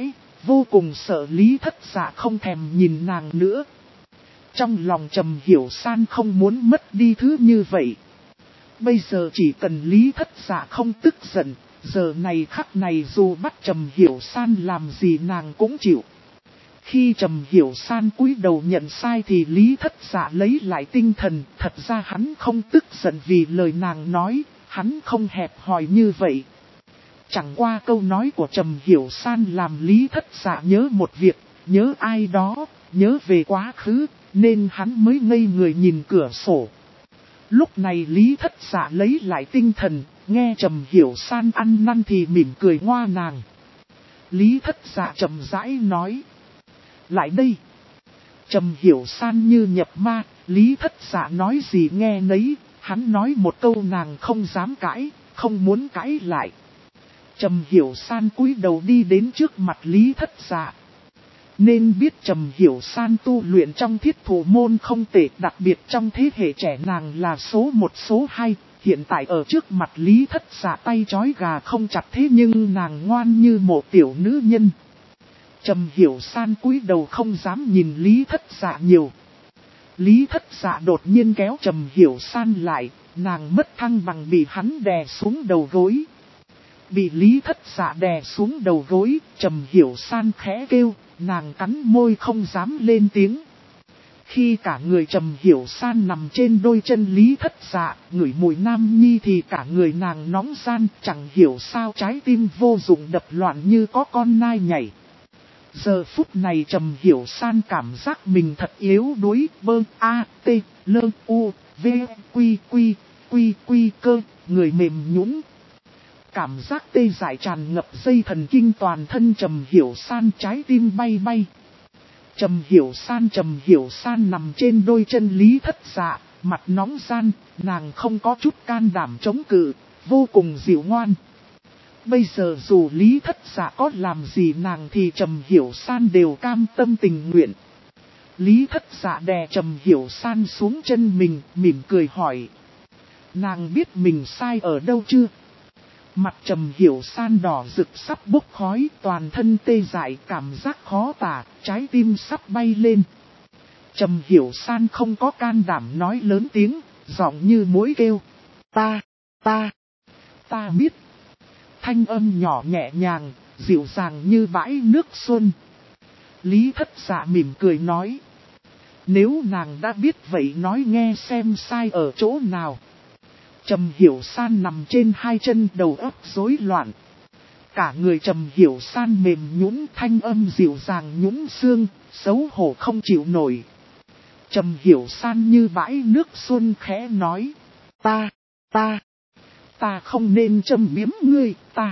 vô cùng sợ Lý Thất Dạ không thèm nhìn nàng nữa. Trong lòng Trầm Hiểu San không muốn mất đi thứ như vậy. Bây giờ chỉ cần Lý Thất Dạ không tức giận, giờ này khắc này dù bắt Trầm Hiểu San làm gì nàng cũng chịu. Khi Trầm Hiểu San cúi đầu nhận sai thì Lý Thất Dạ lấy lại tinh thần, thật ra hắn không tức giận vì lời nàng nói, hắn không hẹp hòi như vậy. Chẳng qua câu nói của Trầm Hiểu San làm Lý Thất Dạ nhớ một việc, nhớ ai đó, nhớ về quá khứ, nên hắn mới ngây người nhìn cửa sổ. Lúc này Lý Thất Dạ lấy lại tinh thần, nghe Trầm Hiểu San ăn năn thì mỉm cười ngoa nàng. Lý Thất Dạ chậm rãi nói. Lại đây. Trầm Hiểu San như nhập ma, Lý Thất Dạ nói gì nghe nấy, hắn nói một câu nàng không dám cãi, không muốn cãi lại. Trầm Hiểu San cúi đầu đi đến trước mặt Lý Thất Dạ. Nên biết Trầm Hiểu San tu luyện trong Thiết Thủ môn không tệ, đặc biệt trong thế hệ trẻ nàng là số 1 số 2, hiện tại ở trước mặt Lý Thất Dạ tay trói gà không chặt thế nhưng nàng ngoan như một tiểu nữ nhân. Trầm Hiểu San cúi đầu không dám nhìn Lý Thất Dạ nhiều. Lý Thất Dạ đột nhiên kéo Trầm Hiểu San lại, nàng mất thăng bằng bị hắn đè xuống đầu gối. Bị Lý Thất Dạ đè xuống đầu gối, Trầm Hiểu San khẽ kêu, nàng cắn môi không dám lên tiếng. Khi cả người Trầm Hiểu San nằm trên đôi chân Lý Thất Dạ, ngửi mùi nam nhi thì cả người nàng nóng gian, chẳng hiểu sao trái tim vô dụng đập loạn như có con nai nhảy. Giờ phút này Trầm Hiểu San cảm giác mình thật yếu đuối, bơ, a, t, lơ, u, v, quy, cơ, người mềm nhũn. Cảm giác tê dại tràn ngập dây thần kinh toàn thân Trầm Hiểu San, trái tim bay bay. Trầm Hiểu San nằm trên đôi chân Lý Thất Dạ, mặt nóng gian, nàng không có chút can đảm chống cự, vô cùng dịu ngoan. Bây giờ dù Lý Thất Dạ có làm gì nàng thì Trầm Hiểu San đều cam tâm tình nguyện. Lý Thất Dạ đè Trầm Hiểu San xuống chân mình, mỉm cười hỏi. Nàng biết mình sai ở đâu chưa? Mặt Trầm Hiểu San đỏ rực sắp bốc khói, toàn thân tê dại, cảm giác khó tả, trái tim sắp bay lên. Trầm Hiểu San không có can đảm nói lớn tiếng, giọng như muỗi kêu. Ta biết. Thanh âm nhỏ nhẹ nhàng, dịu dàng như bãi nước xuân. Lý Thất Dạ mỉm cười nói. Nếu nàng đã biết vậy nói nghe xem sai ở chỗ nào. Trầm Hiểu San nằm trên hai chân, đầu óc rối loạn. Cả người Trầm Hiểu San mềm nhũn, thanh âm dịu dàng nhũn xương, xấu hổ không chịu nổi. Trầm Hiểu San như bãi nước xuân khẽ nói. Ta không nên châm biếm ngươi,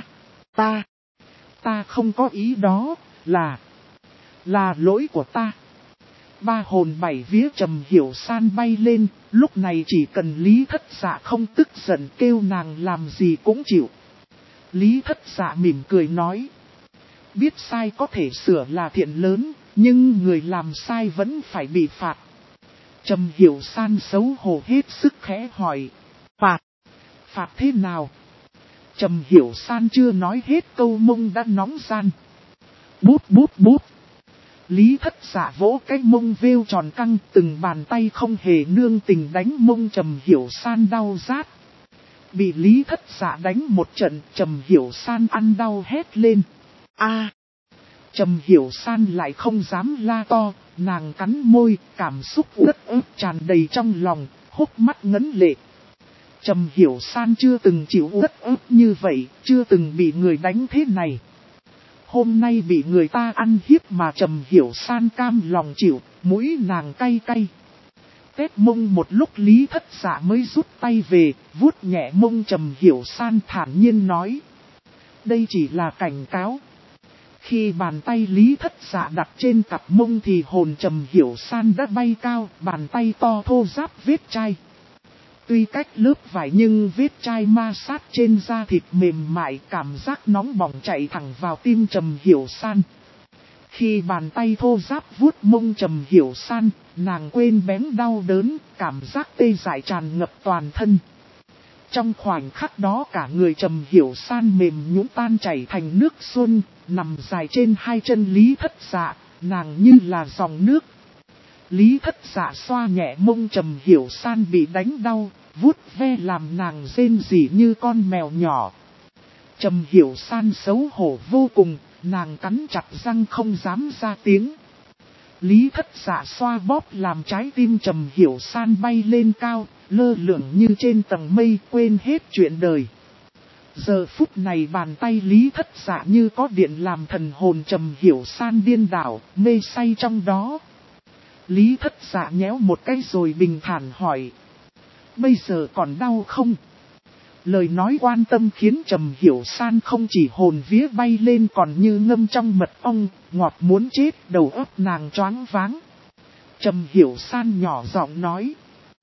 ta không có ý đó, là lỗi của ta. Ba hồn bảy vía Trầm Hiểu San bay lên, lúc này chỉ cần Lý Thất Dạ không tức giận kêu nàng làm gì cũng chịu. Lý Thất Dạ mỉm cười nói. Biết sai có thể sửa là thiện lớn, nhưng người làm sai vẫn phải bị phạt. Trầm Hiểu San xấu hổ hết sức khẽ hỏi. Phạt thế nào? Trầm Hiểu San chưa nói hết câu mông đã nóng gian. Bút. Lý Thất Dạ vỗ cái mông vêu tròn căng, từng bàn tay không hề nương tình đánh mông Trầm Hiểu San đau rát. Bị Lý Thất Dạ đánh một trận, Trầm Hiểu San ăn đau hét lên. Trầm Hiểu San lại không dám la to, nàng cắn môi, cảm xúc uất ức tràn đầy trong lòng, hốc mắt ngấn lệ. Trầm Hiểu San chưa từng chịu uất ức như vậy, chưa từng bị người đánh thế này. Hôm nay bị người ta ăn hiếp mà Trầm Hiểu San cam lòng chịu, mũi nàng cay cay. Tét mông một lúc Lý Thất Dạ mới rút tay về, vuốt nhẹ mông Trầm Hiểu San thản nhiên nói. Đây chỉ là cảnh cáo. Khi bàn tay Lý Thất Dạ đặt trên cặp mông thì hồn Trầm Hiểu San đã bay cao, bàn tay to thô ráp vết chai. Tuy cách lớp vải nhưng vết chai ma sát trên da thịt mềm mại, cảm giác nóng bỏng chạy thẳng vào tim Trầm Hiểu San. Khi bàn tay thô ráp vuốt mông Trầm Hiểu San, nàng quên bén đau đớn, cảm giác tê dại tràn ngập toàn thân. Trong khoảnh khắc đó cả người Trầm Hiểu San mềm nhũn tan chảy thành nước xuân, nằm dài trên hai chân Lý Thất Dạ, nàng như là dòng nước. Lý Thất Dạ xoa nhẹ mông Trầm Hiểu San bị đánh đau, vuốt ve làm nàng rên rỉ như con mèo nhỏ. Trầm Hiểu San xấu hổ vô cùng, nàng cắn chặt răng không dám ra tiếng. Lý Thất Dạ xoa bóp làm trái tim Trầm Hiểu San bay lên cao, lơ lửng như trên tầng mây, quên hết chuyện đời. Giờ phút này bàn tay Lý Thất Dạ như có điện làm thần hồn Trầm Hiểu San điên đảo, mê say trong đó. Lý Thất Dạ nhéo một cái rồi bình thản hỏi: bây giờ còn đau không? Lời nói quan tâm khiến Trầm Hiểu San không chỉ hồn vía bay lên còn như ngâm trong mật ong, ngọt muốn chết, đầu óc nàng choáng váng. Trầm Hiểu San nhỏ giọng nói: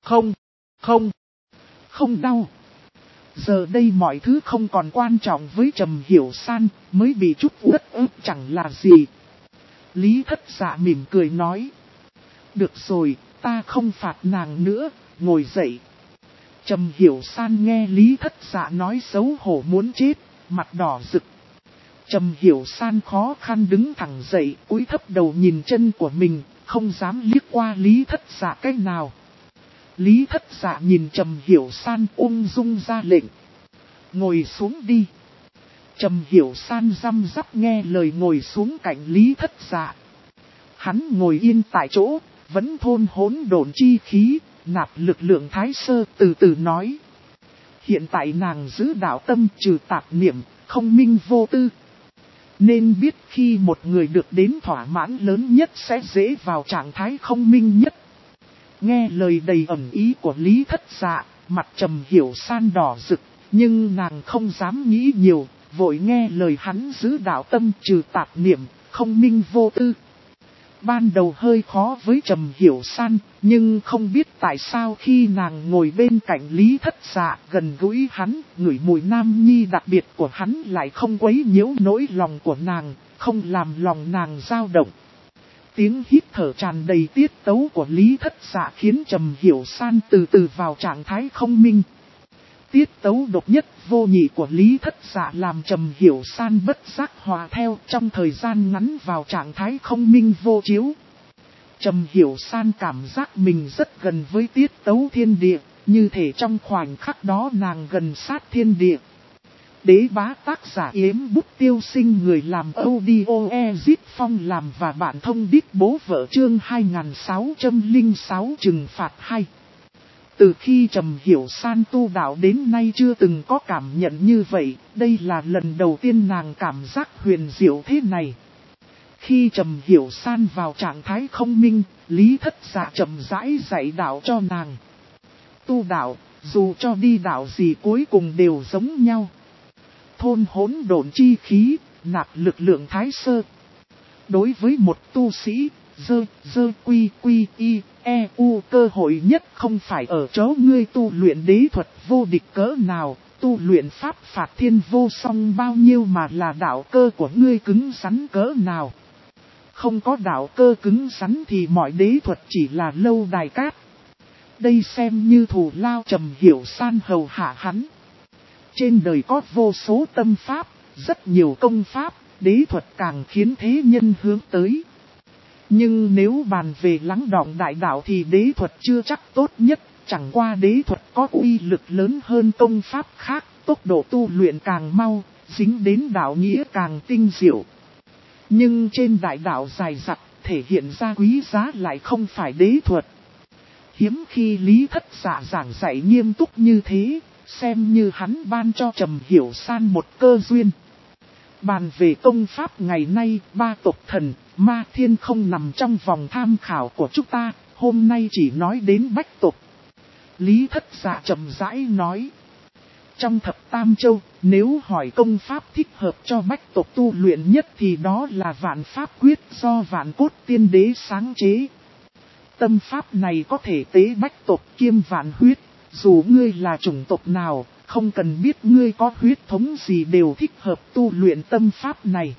không đau. Giờ đây mọi thứ không còn quan trọng với Trầm Hiểu San, mới bị chút uất ức chẳng là gì. Lý Thất Dạ mỉm cười nói: được rồi, ta không phạt nàng nữa, ngồi dậy. Trầm Hiểu San nghe Lý Thất Dạ nói xấu hổ muốn chết, mặt đỏ rực. Trầm Hiểu San khó khăn đứng thẳng dậy, cúi thấp đầu nhìn chân của mình, không dám liếc qua Lý Thất Dạ cách nào. Lý Thất Dạ nhìn Trầm Hiểu San ung dung ra lệnh: ngồi xuống đi. Trầm Hiểu San răm rắp nghe lời ngồi xuống cạnh Lý Thất Dạ. Hắn ngồi yên tại chỗ, vẫn thôn hỗn độn chi khí, nạp lực lượng thái sơ, từ từ nói: hiện tại nàng giữ đạo tâm trừ tạp niệm, không minh vô tư. Nên biết khi một người được đến thỏa mãn lớn nhất sẽ dễ vào trạng thái không minh nhất. Nghe lời đầy ẩn ý của Lý Thất Dạ, mặt Trầm Hiểu San đỏ rực, nhưng nàng không dám nghĩ nhiều, vội nghe lời hắn giữ đạo tâm trừ tạp niệm, không minh vô tư. Ban đầu hơi khó với Trầm Hiểu San, nhưng không biết tại sao khi nàng ngồi bên cạnh Lý Thất Dạ gần gũi hắn, ngửi mùi nam nhi đặc biệt của hắn lại không quấy nhiễu nỗi lòng của nàng, không làm lòng nàng dao động. Tiếng hít thở tràn đầy tiết tấu của Lý Thất Dạ khiến Trầm Hiểu San từ từ vào trạng thái không minh. Tiết tấu độc nhất vô nhị của Lý Thất Dạ làm Trầm Hiểu San bất giác hòa theo, trong thời gian ngắn vào trạng thái không minh vô chiếu. Trầm Hiểu San cảm giác mình rất gần với tiết tấu thiên địa, như thể trong khoảnh khắc đó nàng gần sát thiên địa. Đế bá tác giả Yếm Bút Tiêu Sinh, người làm audio Ezit Phong làm và bạn thông đít bố vợ, chương 2606 trừng phạt 2. Từ khi Trầm Hiểu San tu đạo đến nay chưa từng có cảm nhận như vậy, đây là lần đầu tiên nàng cảm giác huyền diệu thế này. Khi Trầm Hiểu San vào trạng thái không minh, Lý Thất Dạ chậm rãi dạy đạo cho nàng. Tu đạo, dù cho đi đạo gì cuối cùng đều giống nhau. Thôn hỗn độn chi khí, nạp lực lượng thái sơ. Đối với một tu sĩ, quy y, cơ hội nhất không phải ở chỗ ngươi tu luyện đế thuật vô địch cỡ nào, tu luyện pháp phạt thiên vô song bao nhiêu, mà là đạo cơ của ngươi cứng rắn cỡ nào. Không có đạo cơ cứng rắn thì mọi đế thuật chỉ là lâu đài cát. Đây xem như thù lao Trầm Hiểu San hầu hạ hắn. Trên đời có vô số tâm pháp, rất nhiều công pháp, đế thuật càng khiến thế nhân hướng tới. Nhưng nếu bàn về lắng đọng đại đạo thì đế thuật chưa chắc tốt nhất, chẳng qua đế thuật có uy lực lớn hơn công pháp khác, tốc độ tu luyện càng mau, dính đến đạo nghĩa càng tinh diệu. Nhưng trên đại đạo dài dặc, thể hiện ra quý giá lại không phải đế thuật. Hiếm khi Lý Thất Dạ giảng dạy nghiêm túc như thế, xem như hắn ban cho Trầm Hiểu San một cơ duyên. Bàn về công pháp ngày nay, ba tộc thần, ma thiên không nằm trong vòng tham khảo của chúng ta, hôm nay chỉ nói đến bách tộc. Lý Thất Dạ chậm rãi nói: trong thập tam châu, nếu hỏi công pháp thích hợp cho bách tộc tu luyện nhất thì đó là Vạn Pháp Quyết do Vạn Cốt Tiên Đế sáng chế. Tâm pháp này có thể tế bách tộc kiêm vạn huyết, dù ngươi là chủng tộc nào, không cần biết ngươi có huyết thống gì đều thích hợp tu luyện tâm pháp này.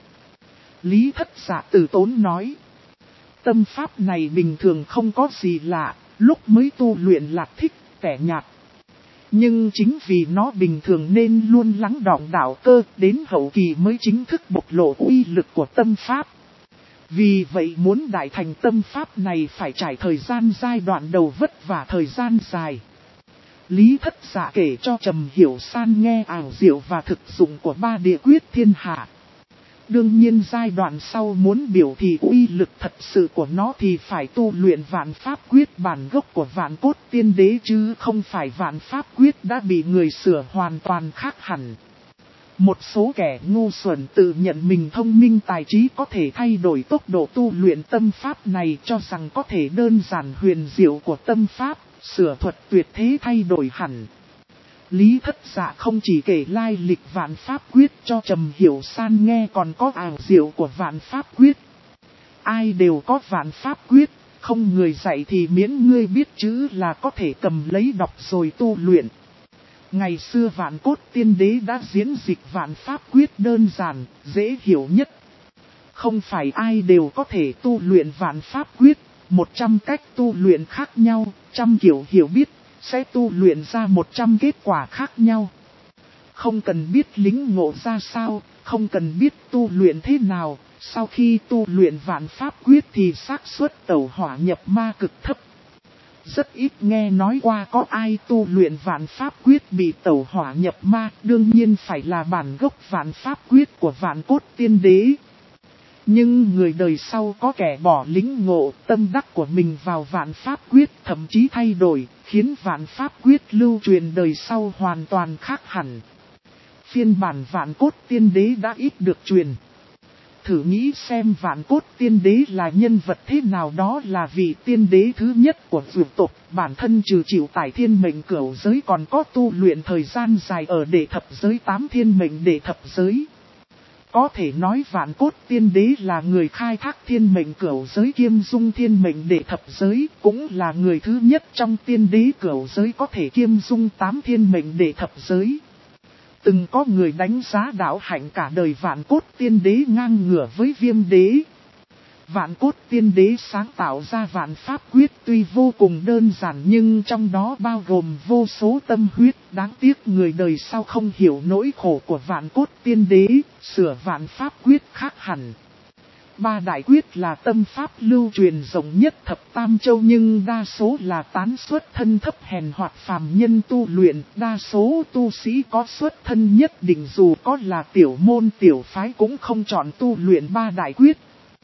Lý Thất Dạ từ tốn nói: tâm pháp này bình thường không có gì lạ, lúc mới tu luyện lạc thích, tẻ nhạt. Nhưng chính vì nó bình thường nên luôn lắng đọng đạo cơ, đến hậu kỳ mới chính thức bộc lộ uy lực của tâm pháp. Vì vậy muốn đại thành tâm pháp này phải trải thời gian giai đoạn đầu vất vả thời gian dài. Lý Thất Dạ kể cho Trầm Hiểu San nghe ảo diệu và thực dụng của ba địa quyết thiên hạ. Đương nhiên giai đoạn sau muốn biểu thị uy lực thật sự của nó thì phải tu luyện vạn pháp quyết bản gốc của vạn cốt tiên đế chứ không phải vạn pháp quyết đã bị người sửa hoàn toàn khác hẳn. Một số kẻ ngu xuẩn tự nhận mình thông minh tài trí có thể thay đổi tốc độ tu luyện tâm pháp này cho rằng có thể đơn giản huyền diệu của tâm pháp, sửa thuật tuyệt thế thay đổi hẳn. Lý Thất Dạ không chỉ kể lai lịch vạn pháp quyết cho Trầm Hiểu San nghe còn có ảo diệu của vạn pháp quyết. Ai đều có vạn pháp quyết, không người dạy thì miễn ngươi biết chữ là có thể cầm lấy đọc rồi tu luyện. Ngày xưa vạn cốt tiên đế đã diễn dịch vạn pháp quyết đơn giản, dễ hiểu nhất. Không phải ai đều có thể tu luyện vạn pháp quyết, 100 cách tu luyện khác nhau, trăm kiểu hiểu biết, sẽ tu luyện ra 100 kết quả khác nhau. Không cần biết lính ngộ ra sao, không cần biết tu luyện thế nào, sau khi tu luyện vạn pháp quyết thì xác suất tẩu hỏa nhập ma cực thấp. Rất ít nghe nói qua có ai tu luyện vạn pháp quyết bị tẩu hỏa nhập ma, đương nhiên phải là bản gốc vạn pháp quyết của vạn cốt tiên đế. Nhưng người đời sau có kẻ bỏ lĩnh ngộ tâm đắc của mình vào vạn pháp quyết thậm chí thay đổi, khiến vạn pháp quyết lưu truyền đời sau hoàn toàn khác hẳn. Phiên bản vạn cốt tiên đế đã ít được truyền. Thử nghĩ xem vạn cốt tiên đế là nhân vật thế nào, đó là vị tiên đế thứ nhất của vượt tộc, bản thân trừ chịu tải thiên mệnh cửu giới còn có tu luyện thời gian dài ở đệ thập giới 8 thiên mệnh đệ thập giới. Có thể nói vạn cốt tiên đế là người khai thác thiên mệnh cửu giới kiêm dung thiên mệnh đệ thập giới, cũng là người thứ nhất trong tiên đế cửu giới có thể kiêm dung 8 thiên mệnh đệ thập giới. Từng có người đánh giá đạo hạnh cả đời vạn cốt tiên đế ngang ngửa với Viêm đế. Vạn cốt tiên đế sáng tạo ra vạn pháp quyết tuy vô cùng đơn giản nhưng trong đó bao gồm vô số tâm huyết, đáng tiếc người đời sau không hiểu nỗi khổ của vạn cốt tiên đế, sửa vạn pháp quyết khác hẳn. Ba đại quyết là tâm pháp lưu truyền rộng nhất thập tam châu nhưng đa số là tán xuất thân thấp hèn hoặc phàm nhân tu luyện, đa số tu sĩ có xuất thân nhất định dù có là tiểu môn tiểu phái cũng không chọn tu luyện ba đại quyết.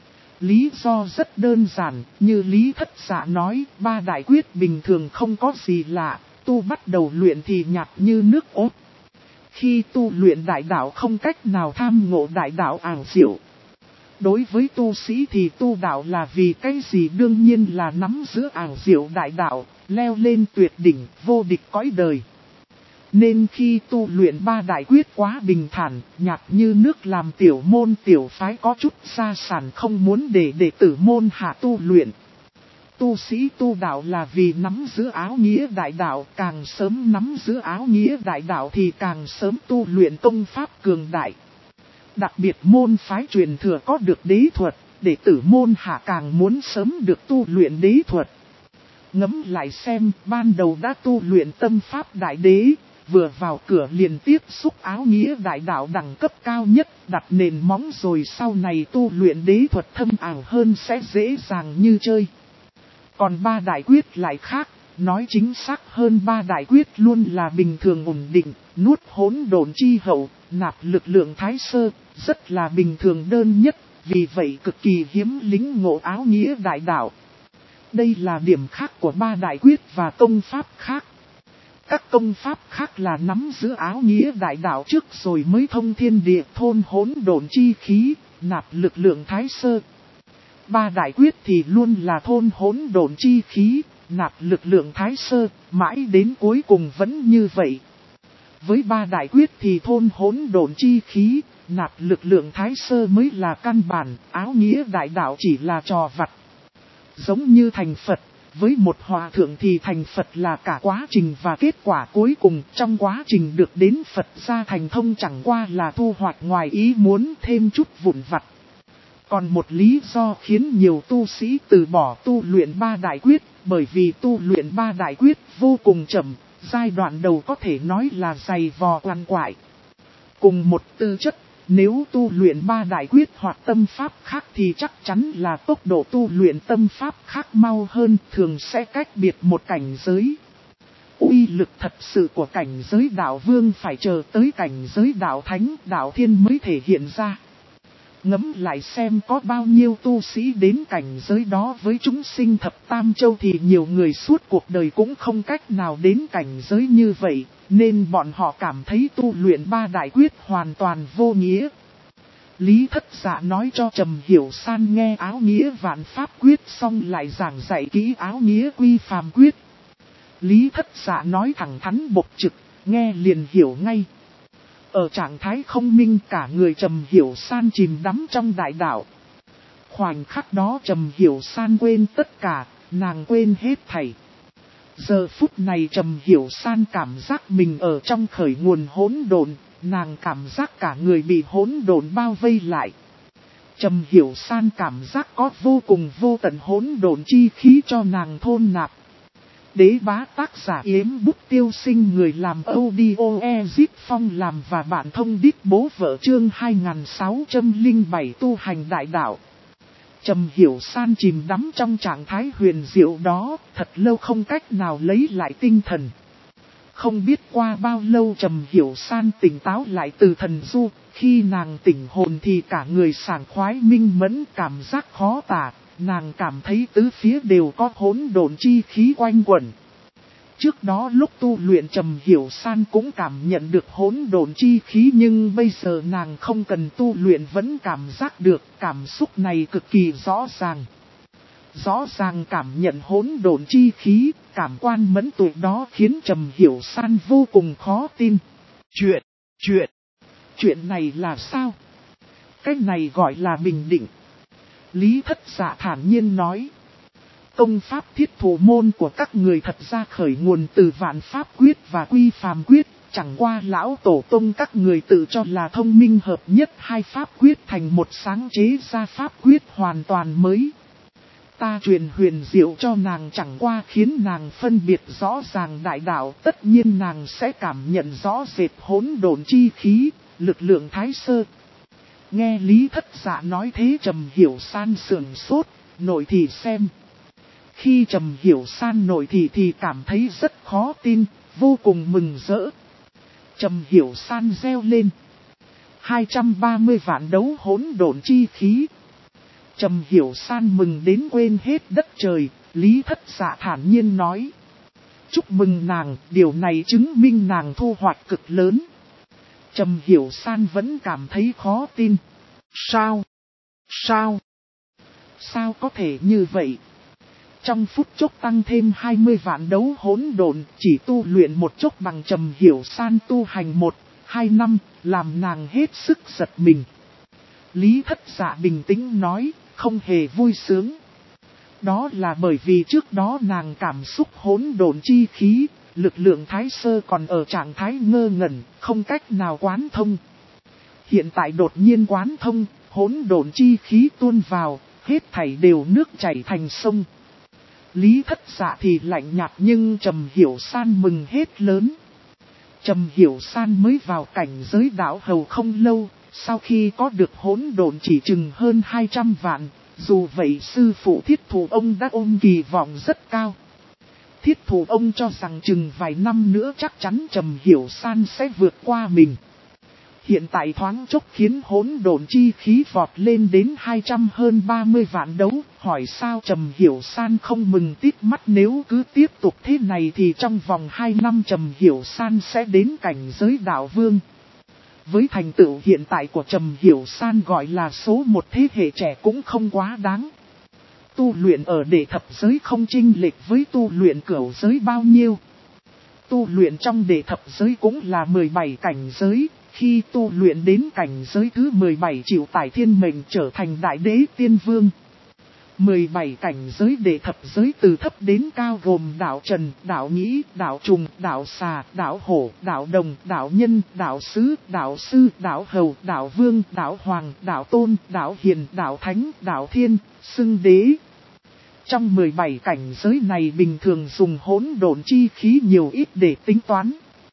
Lý do rất đơn giản, như Lý Thất Dạ nói, ba đại quyết bình thường không có gì lạ, tu bắt đầu luyện thì nhạt như nước ốt. Khi tu luyện đại đạo không cách nào tham ngộ đại đạo ảo diệu. Đối với tu sĩ thì tu đạo là vì cái gì, đương nhiên là nắm giữ ảo diệu đại đạo, leo lên tuyệt đỉnh, vô địch cõi đời. Nên khi tu luyện ba đại quyết quá bình thản, nhạt như nước làm tiểu môn tiểu phái có chút gia sản không muốn để đệ tử môn hạ tu luyện. Tu sĩ tu đạo là vì nắm giữ áo nghĩa đại đạo, càng sớm nắm giữ áo nghĩa đại đạo thì càng sớm tu luyện công pháp cường đại. Đặc biệt môn phái truyền thừa có được đế thuật, đệ tử môn hạ càng muốn sớm được tu luyện đế thuật. Ngẫm lại xem, ban đầu đã tu luyện tâm pháp đại đế, vừa vào cửa liền tiếp xúc áo nghĩa đại đạo đẳng cấp cao nhất, đặt nền móng rồi sau này tu luyện đế thuật thâm ảo hơn sẽ dễ dàng như chơi. Còn ba đại quyết lại khác, nói chính xác hơn ba đại quyết luôn là bình thường ổn định, nuốt hỗn độn chi hậu, nạp lực lượng thái sơ, rất là bình thường đơn nhất, vì vậy cực kỳ hiếm lĩnh ngộ áo nghĩa đại đạo. Đây là điểm khác của ba đại quyết và công pháp khác. Các công pháp khác là nắm giữ áo nghĩa đại đạo trước rồi mới thông thiên địa thôn hỗn độn chi khí, nạp lực lượng thái sơ. Ba đại quyết thì luôn là thôn hỗn độn chi khí, nạp lực lượng thái sơ, mãi đến cuối cùng vẫn như vậy. Với ba đại quyết thì thôn hỗn độn chi khí, nạp lực lượng thái sơ mới là căn bản, áo nghĩa đại đạo chỉ là trò vặt. Giống như thành Phật, với một hòa thượng thì thành Phật là cả quá trình và kết quả cuối cùng, trong quá trình được đến Phật gia thành thông chẳng qua là thu hoạch ngoài ý muốn thêm chút vụn vặt. Còn một lý do khiến nhiều tu sĩ từ bỏ tu luyện ba đại quyết, bởi vì tu luyện ba đại quyết vô cùng chậm, Giai đoạn đầu có thể nói là dày vò quằn quại. Cùng một tư chất, nếu tu luyện 3 đại quyết hoặc tâm pháp khác thì chắc chắn là tốc độ tu luyện tâm pháp khác mau hơn, thường sẽ cách biệt một cảnh giới. Uy lực thật sự của cảnh giới đạo vương phải chờ tới cảnh giới đạo thánh, đạo thiên mới thể hiện ra. Ngẫm lại xem có bao nhiêu tu sĩ đến cảnh giới đó, với chúng sinh thập tam châu thì nhiều người suốt cuộc đời cũng không cách nào đến cảnh giới như vậy, nên bọn họ cảm thấy tu luyện 3 đại quyết hoàn toàn vô nghĩa. Lý Thất Dạ nói cho Trầm Hiểu San nghe áo nghĩa vạn pháp quyết xong lại giảng dạy kỹ áo nghĩa quy phàm quyết. Lý Thất Dạ nói thẳng thắn bộc trực, nghe liền hiểu ngay. Ở trạng thái không minh, cả người Trầm Hiểu San chìm đắm trong đại đạo. Khoảnh khắc đó Trầm Hiểu San quên tất cả, nàng quên hết thảy. Giờ phút này Trầm Hiểu San cảm giác mình ở trong khởi nguồn hỗn độn, nàng cảm giác cả người bị hỗn độn bao vây lại. Trầm Hiểu San cảm giác có vô cùng vô tận hỗn độn chi khí cho nàng thôn nạp. Đế bá tác giả Yếm Bút Tiêu Sinh, người làm audio Ezip Phong làm và bạn thông đít bố vợ, chương 2607 tu hành đại đạo. Trầm Hiểu San chìm đắm trong trạng thái huyền diệu đó, thật lâu không cách nào lấy lại tinh thần. Không biết qua bao lâu Trầm Hiểu San tỉnh táo lại từ thần du, khi nàng tỉnh hồn thì cả người sảng khoái minh mẫn, cảm giác khó tả. Nàng cảm thấy tứ phía đều có hỗn độn chi khí quanh quẩn. Trước đó lúc tu luyện Trầm Hiểu San cũng cảm nhận được hỗn độn chi khí, nhưng bây giờ nàng không cần tu luyện vẫn cảm giác được, cảm xúc này cực kỳ rõ ràng. Rõ ràng cảm nhận hỗn độn chi khí, cảm quan mẫn tuệ đó khiến Trầm Hiểu San vô cùng khó tin. Chuyện này là sao? Cái này gọi là bình định. Lý Thất Dạ thản nhiên nói. Công pháp thiết thủ môn của các người thật ra khởi nguồn từ vạn pháp quyết và quy phàm quyết, chẳng qua lão tổ tông các người tự cho là thông minh hợp nhất hai pháp quyết thành một, sáng chế ra pháp quyết hoàn toàn mới. Ta truyền huyền diệu cho nàng chẳng qua khiến nàng phân biệt rõ ràng đại đạo, tất nhiên nàng sẽ cảm nhận rõ rệt hỗn độn chi khí, lực lượng thái sơ. Nghe Lý Thất Dạ nói thế Trầm Hiểu San sườn sốt, nội thì xem. Khi Trầm Hiểu San nội thì cảm thấy rất khó tin, vô cùng mừng rỡ. Trầm Hiểu San reo lên. 230 vạn đấu hỗn độn chi khí. Trầm Hiểu San mừng đến quên hết đất trời, Lý Thất Dạ thản nhiên nói. Chúc mừng nàng, điều này chứng minh nàng thu hoạch cực lớn. Trầm Hiểu San vẫn cảm thấy khó tin. Sao có thể như vậy? Trong phút chốc tăng thêm 20 vạn đấu hỗn độn, chỉ tu luyện một chốc bằng Trầm Hiểu San tu hành 1-2 năm, làm nàng hết sức giật mình. Lý Thất Dạ bình tĩnh nói, không hề vui sướng. Đó là bởi vì trước đó nàng cảm xúc hỗn độn chi khí, lực lượng thái sơ còn ở trạng thái ngơ ngẩn, không cách nào quán thông. Hiện tại đột nhiên quán thông, hỗn độn chi khí tuôn vào, hết thảy đều nước chảy thành sông. Lý Thất Dạ thì lạnh nhạt, nhưng Trầm Hiểu San mừng hết lớn. Trầm Hiểu San mới vào cảnh giới đạo hầu không lâu, sau khi có được hỗn độn chỉ chừng hơn 200 vạn, dù vậy sư phụ Thiết Thủ ông đã ôm kỳ vọng rất cao. Thiết Thủ ông cho rằng chừng vài năm nữa chắc chắn Trầm Hiểu San sẽ vượt qua mình. Hiện tại thoáng chốc khiến hỗn độn chi khí vọt lên đến 230 vạn đấu, hỏi sao Trầm Hiểu San không mừng tít mắt, nếu cứ tiếp tục thế này thì trong vòng 2 năm Trầm Hiểu San sẽ đến cảnh giới đạo vương. Với thành tựu hiện tại của Trầm Hiểu San gọi là số một thế hệ trẻ cũng không quá đáng. Tu luyện ở đệ thập giới không chênh lệch với tu luyện cửu giới bao nhiêu. Tu luyện trong đệ thập giới cũng là 17 cảnh giới. Khi tu luyện đến cảnh giới thứ 17 chịu tải thiên mệnh trở thành đại đế tiên vương. 17 cảnh giới đệ thập giới từ thấp đến cao gồm đạo trần, đạo nhĩ, đạo trùng, đạo xà, đạo hổ, đạo đồng, đạo nhân, đạo sứ, đạo sư, đạo hầu, đạo vương, đạo hoàng, đạo tôn, đạo hiền, đạo thánh, đạo thiên, xưng đế. Trong 17 cảnh giới này bình thường dùng hỗn độn chi khí nhiều ít để tính toán.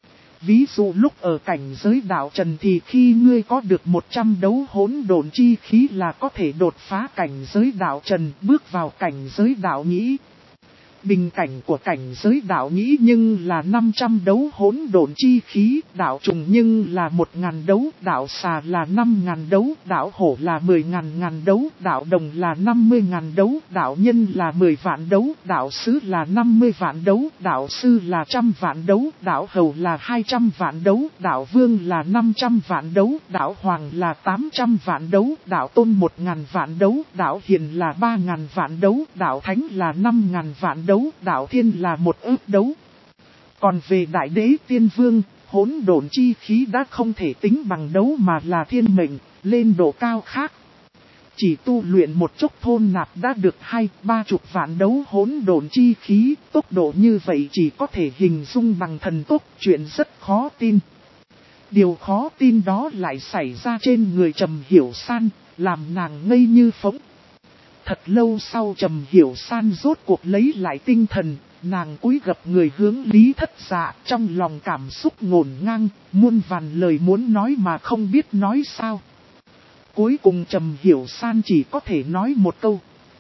Ví dụ lúc ở cảnh giới đạo trần thì khi ngươi có được 100 đấu hỗn độn chi khí là có thể đột phá cảnh giới đạo trần, bước vào cảnh giới đạo nhĩ. Bình cảnh của cảnh giới đạo nhĩ nhưng là 500 đấu hỗn độn chi khí, đạo trùng nhưng là 1000 đấu, đạo xà là 5000 đấu, đạo hổ là 10.000 đấu, đạo đồng là 50.000 đấu, đạo nhân là 10 vạn đấu, đạo sứ là 50 vạn đấu, đạo sư là 100 vạn đấu, đạo hầu là 200 vạn đấu, đạo vương là 500 vạn đấu, đạo hoàng là 800 vạn đấu, đạo tôn 1000 vạn đấu, đạo hiền là 3000 vạn đấu, đạo thánh là 5000 vạn đấu, đạo thiên là 1 ức đấu. Còn về đại đế tiên vương, hỗn độn chi khí đã không thể tính bằng đấu mà là thiên mệnh, lên độ cao khác. Chỉ tu luyện một chút thôn nạp đã được 20-30 vạn đấu hỗn độn chi khí, tốc độ như vậy chỉ có thể hình dung bằng thần tốc, chuyện rất khó tin. Điều khó tin đó lại xảy ra trên người Trầm Hiểu San, làm nàng ngây như phỗng. Thật lâu sau Trầm Hiểu San rốt cuộc lấy lại tinh thần, nàng cúi gập người hướng Lý Thất Dạ, trong lòng cảm xúc ngổn ngang, muôn vàn lời muốn nói mà không biết nói sao. Cuối cùng Trầm Hiểu San chỉ có thể nói một câu: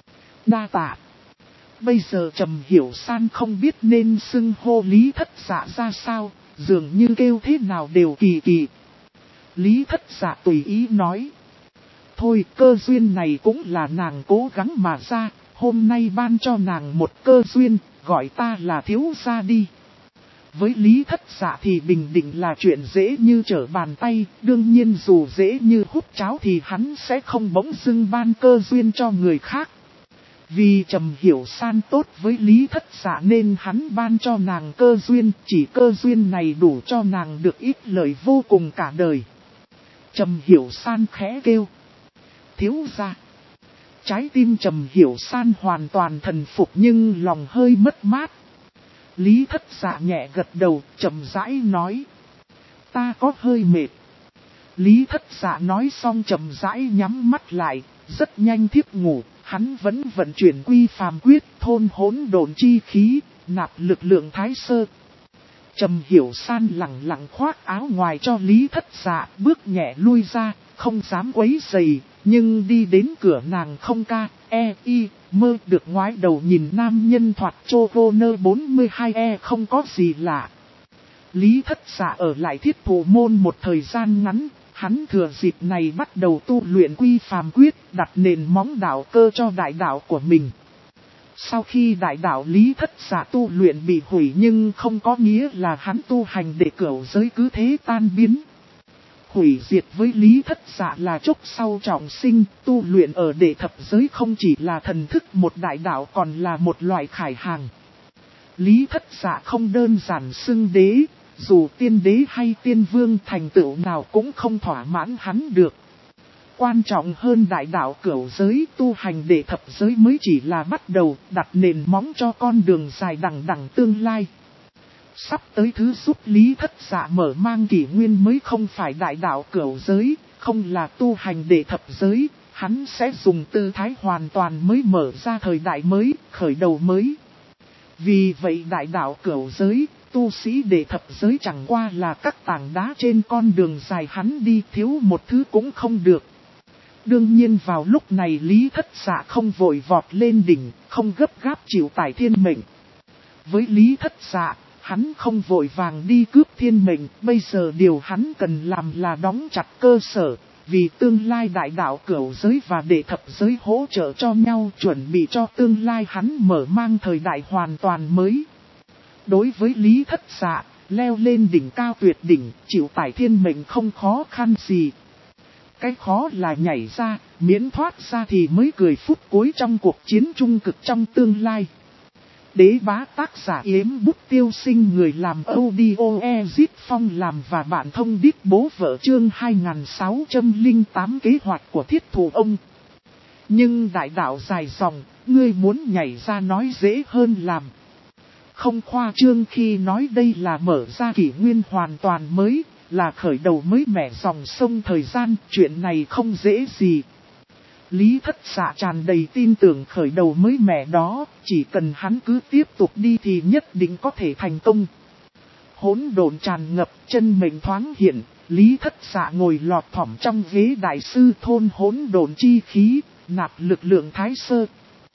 đa tạ. Bây giờ Trầm Hiểu San không biết nên xưng hô Lý Thất Dạ ra sao, dường như kêu thế nào đều kỳ kỳ. Lý Thất Dạ tùy ý nói: thôi, cơ duyên này cũng là nàng cố gắng mà ra, hôm nay ban cho nàng một cơ duyên, gọi ta là thiếu gia đi. Với Lý Thất Dạ thì bình định là chuyện dễ như trở bàn tay, đương nhiên dù dễ như hút cháo thì hắn sẽ không bỗng dưng ban cơ duyên cho người khác. Vì Trầm Hiểu San tốt với Lý Thất Dạ nên hắn ban cho nàng cơ duyên, chỉ cơ duyên này đủ cho nàng được ít lợi vô cùng cả đời. Trầm Hiểu San khẽ kêu: thiếu gia. Trái tim Trầm Hiểu San hoàn toàn thần phục nhưng lòng hơi mất mát. Lý Thất Dạ nhẹ gật đầu, chậm rãi nói: ta có hơi mệt. Lý Thất Dạ nói xong chậm rãi nhắm mắt lại, rất nhanh thiếp ngủ. Hắn vẫn vận chuyển quy phàm quyết, thôn hỗn độn chi khí, nạp lực lượng thái sơ. Trầm Hiểu San lặng lặng khoác áo ngoài cho Lý Thất Dạ, bước nhẹ lui ra, không dám quấy rầy, nhưng đi đến cửa nàng không mơ được ngoái đầu nhìn nam nhân thoạt chô vô nơ 42 không có gì lạ. Lý Thất Dạ ở lại Thiết Thù Môn một thời gian ngắn, hắn thừa dịp này bắt đầu tu luyện quy phàm quyết, đặt nền móng đạo cơ cho đại đạo của mình. Sau khi đại đạo Lý Thất Dạ tu luyện bị hủy nhưng không có nghĩa là hắn tu hành để cửu giới cứ thế tan biến. Hủy diệt với Lý Thất Dạ là chốc sau trọng sinh, tu luyện ở đệ thập giới không chỉ là thần thức một đại đạo còn là một loại khải hàng. Lý Thất Dạ không đơn giản xưng đế, dù tiên đế hay tiên vương thành tựu nào cũng không thỏa mãn hắn được. Quan trọng hơn đại đạo cửu giới, tu hành đệ thập giới mới chỉ là bắt đầu, đặt nền móng cho con đường dài đằng đằng tương lai. Sắp tới thứ giúp Lý Thất Dạ mở mang kỷ nguyên mới không phải đại đạo cửu giới, không là tu hành đệ thập giới, hắn sẽ dùng tư thái hoàn toàn mới mở ra thời đại mới, khởi đầu mới. Vì vậy đại đạo cửu giới, tu sĩ đệ thập giới chẳng qua là các tảng đá trên con đường dài hắn đi, thiếu một thứ cũng không được. Đương nhiên vào lúc này Lý Thất Dạ không vội vọt lên đỉnh, không gấp gáp chịu tải thiên mệnh. Với Lý Thất Dạ, hắn không vội vàng đi cướp thiên mệnh, bây giờ điều hắn cần làm là đóng chặt cơ sở, vì tương lai đại đạo cửu giới và đệ thập giới hỗ trợ cho nhau, chuẩn bị cho tương lai hắn mở mang thời đại hoàn toàn mới. Đối với Lý Thất Dạ, leo lên đỉnh cao tuyệt đỉnh, chịu tải thiên mệnh không khó khăn gì. Cái khó là nhảy ra, miễn thoát ra thì mới cười phút cuối trong cuộc chiến trung cực trong tương lai. Đế bá tác giả Yếm Bút Tiêu Sinh, người làm audio Ezit Phong làm và bạn thông điệp bố vợ chương 2608 kế hoạch của Thiết Thù ông. Nhưng đại đạo dài dòng, ngươi muốn nhảy ra nói dễ hơn làm. Không khoa trương khi nói đây là mở ra kỷ nguyên hoàn toàn mới, là khởi đầu mới mẻ dòng sông thời gian, chuyện này không dễ gì. Lý Thất Dạ tràn đầy tin tưởng khởi đầu mới mẻ đó, chỉ cần hắn cứ tiếp tục đi thì nhất định có thể thành công. Hỗn độn tràn ngập, chân mệnh thoáng hiện, Lý Thất Dạ ngồi lọt thỏm trong ghế đại sư thôn hỗn độn chi khí, nạp lực lượng thái sơ.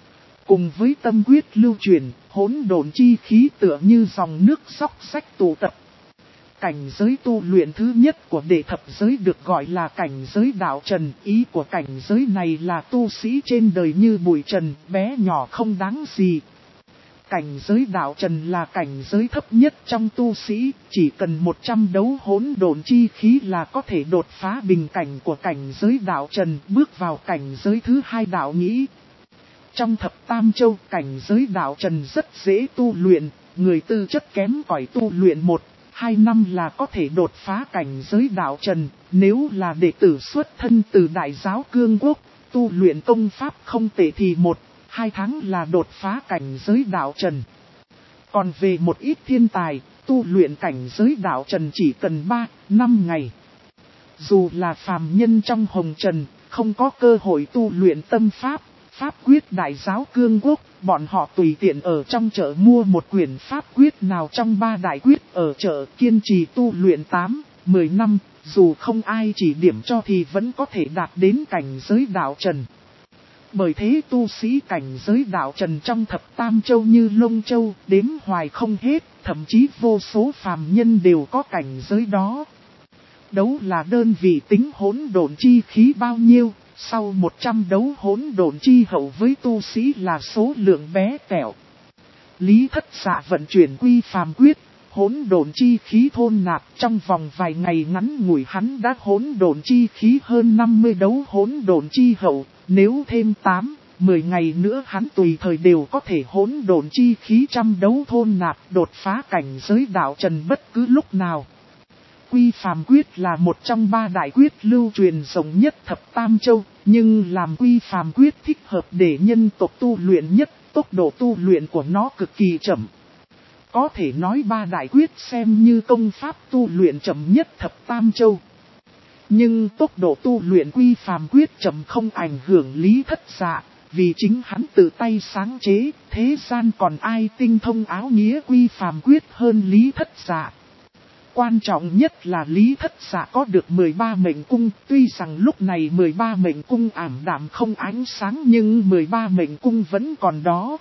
Cùng với tâm quyết lưu truyền, hỗn độn chi khí tựa như dòng nước xóc xách tụ tập. Cảnh giới tu luyện thứ nhất của đệ thập giới được gọi là cảnh giới đạo trần. Ý của cảnh giới này là tu sĩ trên đời như bụi trần, bé nhỏ không đáng gì. Cảnh giới đạo trần là cảnh giới thấp nhất trong tu sĩ, chỉ cần 100 đấu hỗn độn chi khí là có thể đột phá bình cảnh của cảnh giới đạo trần, bước vào cảnh giới thứ hai đạo nghĩ. Trong thập tam châu, cảnh giới đạo trần rất dễ tu luyện, người tư chất kém cỏi tu luyện 1-2 năm là có thể đột phá cảnh giới đạo trần. Nếu là đệ tử xuất thân từ đại giáo cương quốc, tu luyện công pháp không tệ thì 1-2 tháng là đột phá cảnh giới đạo trần. Còn về một ít thiên tài, tu luyện cảnh giới đạo trần chỉ cần 3-5 ngày. Dù là phàm nhân trong hồng trần, không có cơ hội tu luyện tâm pháp, pháp quyết đại giáo cương quốc, bọn họ tùy tiện ở trong chợ mua một quyển pháp quyết nào trong 3 đại quyết ở chợ, kiên trì tu luyện 8-10 năm, dù không ai chỉ điểm cho thì vẫn có thể đạt đến cảnh giới đạo trần. Bởi thế tu sĩ cảnh giới đạo trần trong thập tam châu như Lông Châu, đếm hoài không hết, thậm chí vô số phàm nhân đều có cảnh giới đó. Đấu là đơn vị tính hỗn độn chi khí bao nhiêu, sau 100 đấu hỗn độn chi hậu với tu sĩ là số lượng bé tẹo. Lý Thất Dạ vận chuyển quy phàm quyết, hỗn độn chi khí thôn nạp, trong vòng vài ngày ngắn ngủi hắn đã hỗn độn chi khí hơn 50 đấu hỗn độn chi hậu, nếu thêm 8-10 ngày nữa hắn tùy thời đều có thể hỗn độn chi khí trăm đấu thôn nạp, đột phá cảnh giới đạo trần bất cứ lúc nào. Quy phàm quyết là một trong 3 đại quyết lưu truyền rộng nhất thập tam châu, nhưng làm quy phàm quyết thích hợp để nhân tộc tu luyện nhất, tốc độ tu luyện của nó cực kỳ chậm. Có thể nói 3 đại quyết xem như công pháp tu luyện chậm nhất thập tam châu. Nhưng tốc độ tu luyện quy phàm quyết chậm không ảnh hưởng Lý Thất Dạ, vì chính hắn tự tay sáng chế, thế gian còn ai tinh thông áo nghĩa quy phàm quyết hơn Lý Thất Dạ. Quan trọng nhất là Lý Thất Dạ có được 13 mệnh cung, tuy rằng lúc này 13 mệnh cung ảm đạm không ánh sáng nhưng 13 mệnh cung vẫn còn đó.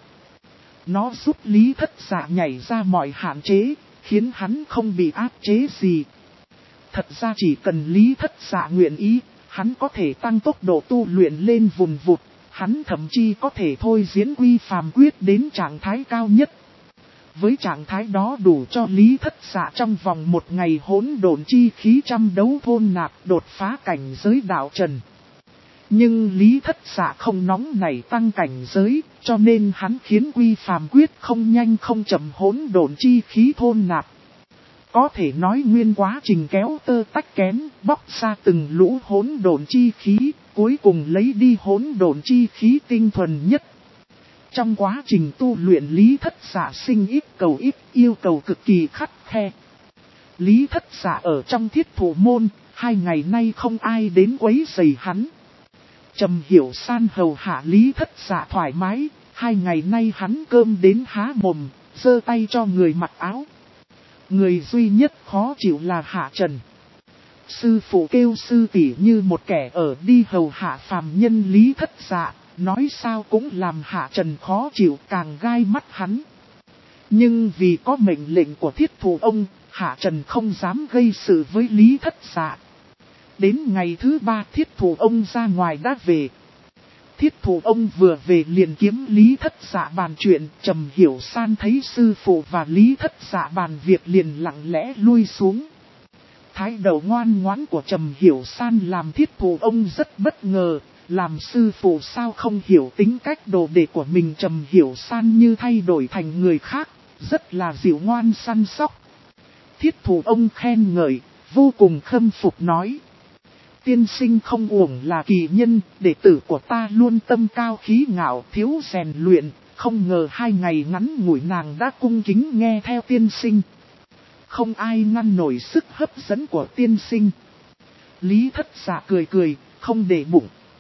Nó giúp Lý Thất Dạ nhảy ra mọi hạn chế, khiến hắn không bị áp chế gì. Thật ra chỉ cần Lý Thất Dạ nguyện ý, hắn có thể tăng tốc độ tu luyện lên vùn vụt, hắn thậm chí có thể thôi diễn quy phàm quyết đến trạng thái cao nhất. Với trạng thái đó đủ cho Lý Thất Dạ trong vòng 1 ngày hỗn độn chi khí trăm đấu thôn nạp đột phá cảnh giới đạo trần. Nhưng Lý Thất Dạ không nóng nảy tăng cảnh giới, cho nên hắn khiến quy phàm quyết không nhanh không chậm hỗn độn chi khí thôn nạp. Có thể nói nguyên quá trình kéo tơ tách kén, bóc ra từng lũ hỗn độn chi khí, cuối cùng lấy đi hỗn độn chi khí tinh thuần nhất. Trong quá trình tu luyện Lý Thất Dạ sinh ít cầu ít, yêu cầu cực kỳ khắt khe. Lý Thất Dạ ở trong Thiết Thủ môn, 2 ngày nay không ai đến quấy rầy hắn. Trầm Hiểu San hầu hạ Lý Thất Dạ thoải mái, 2 ngày nay hắn cơm đến há mồm, giơ tay cho người mặc áo. Người duy nhất khó chịu là Hạ Trần. Sư phụ kêu sư tỷ như một kẻ ở đi hầu hạ phàm nhân Lý Thất Dạ, nói sao cũng làm Hạ Trần khó chịu càng gai mắt hắn. Nhưng vì có mệnh lệnh của Thiết Thủ ông, Hạ Trần không dám gây sự với Lý Thất Dạ. Đến ngày thứ 3 Thiết Thủ ông ra ngoài đã về. Thiết Thủ ông vừa về liền kiếm Lý Thất Dạ bàn chuyện, Trầm Hiểu San thấy sư phụ và Lý Thất Dạ bàn việc liền lặng lẽ lui xuống. Thái độ ngoan ngoãn của Trầm Hiểu San làm Thiết Thủ ông rất bất ngờ, làm sư phụ sao không hiểu tính cách đồ đệ của mình. Trầm Hiểu San như thay đổi thành người khác, rất là dịu ngoan săn sóc. Thiết Thủ ông khen ngợi, vô cùng khâm phục nói. Tiên sinh không uổng là kỳ nhân, đệ tử của ta luôn tâm cao khí ngạo, thiếu rèn luyện, không ngờ 2 ngày ngắn ngủi nàng đã cung kính nghe theo tiên sinh. Không ai ngăn nổi sức hấp dẫn của tiên sinh. Lý Thất Dạ cười cười, không để bụng.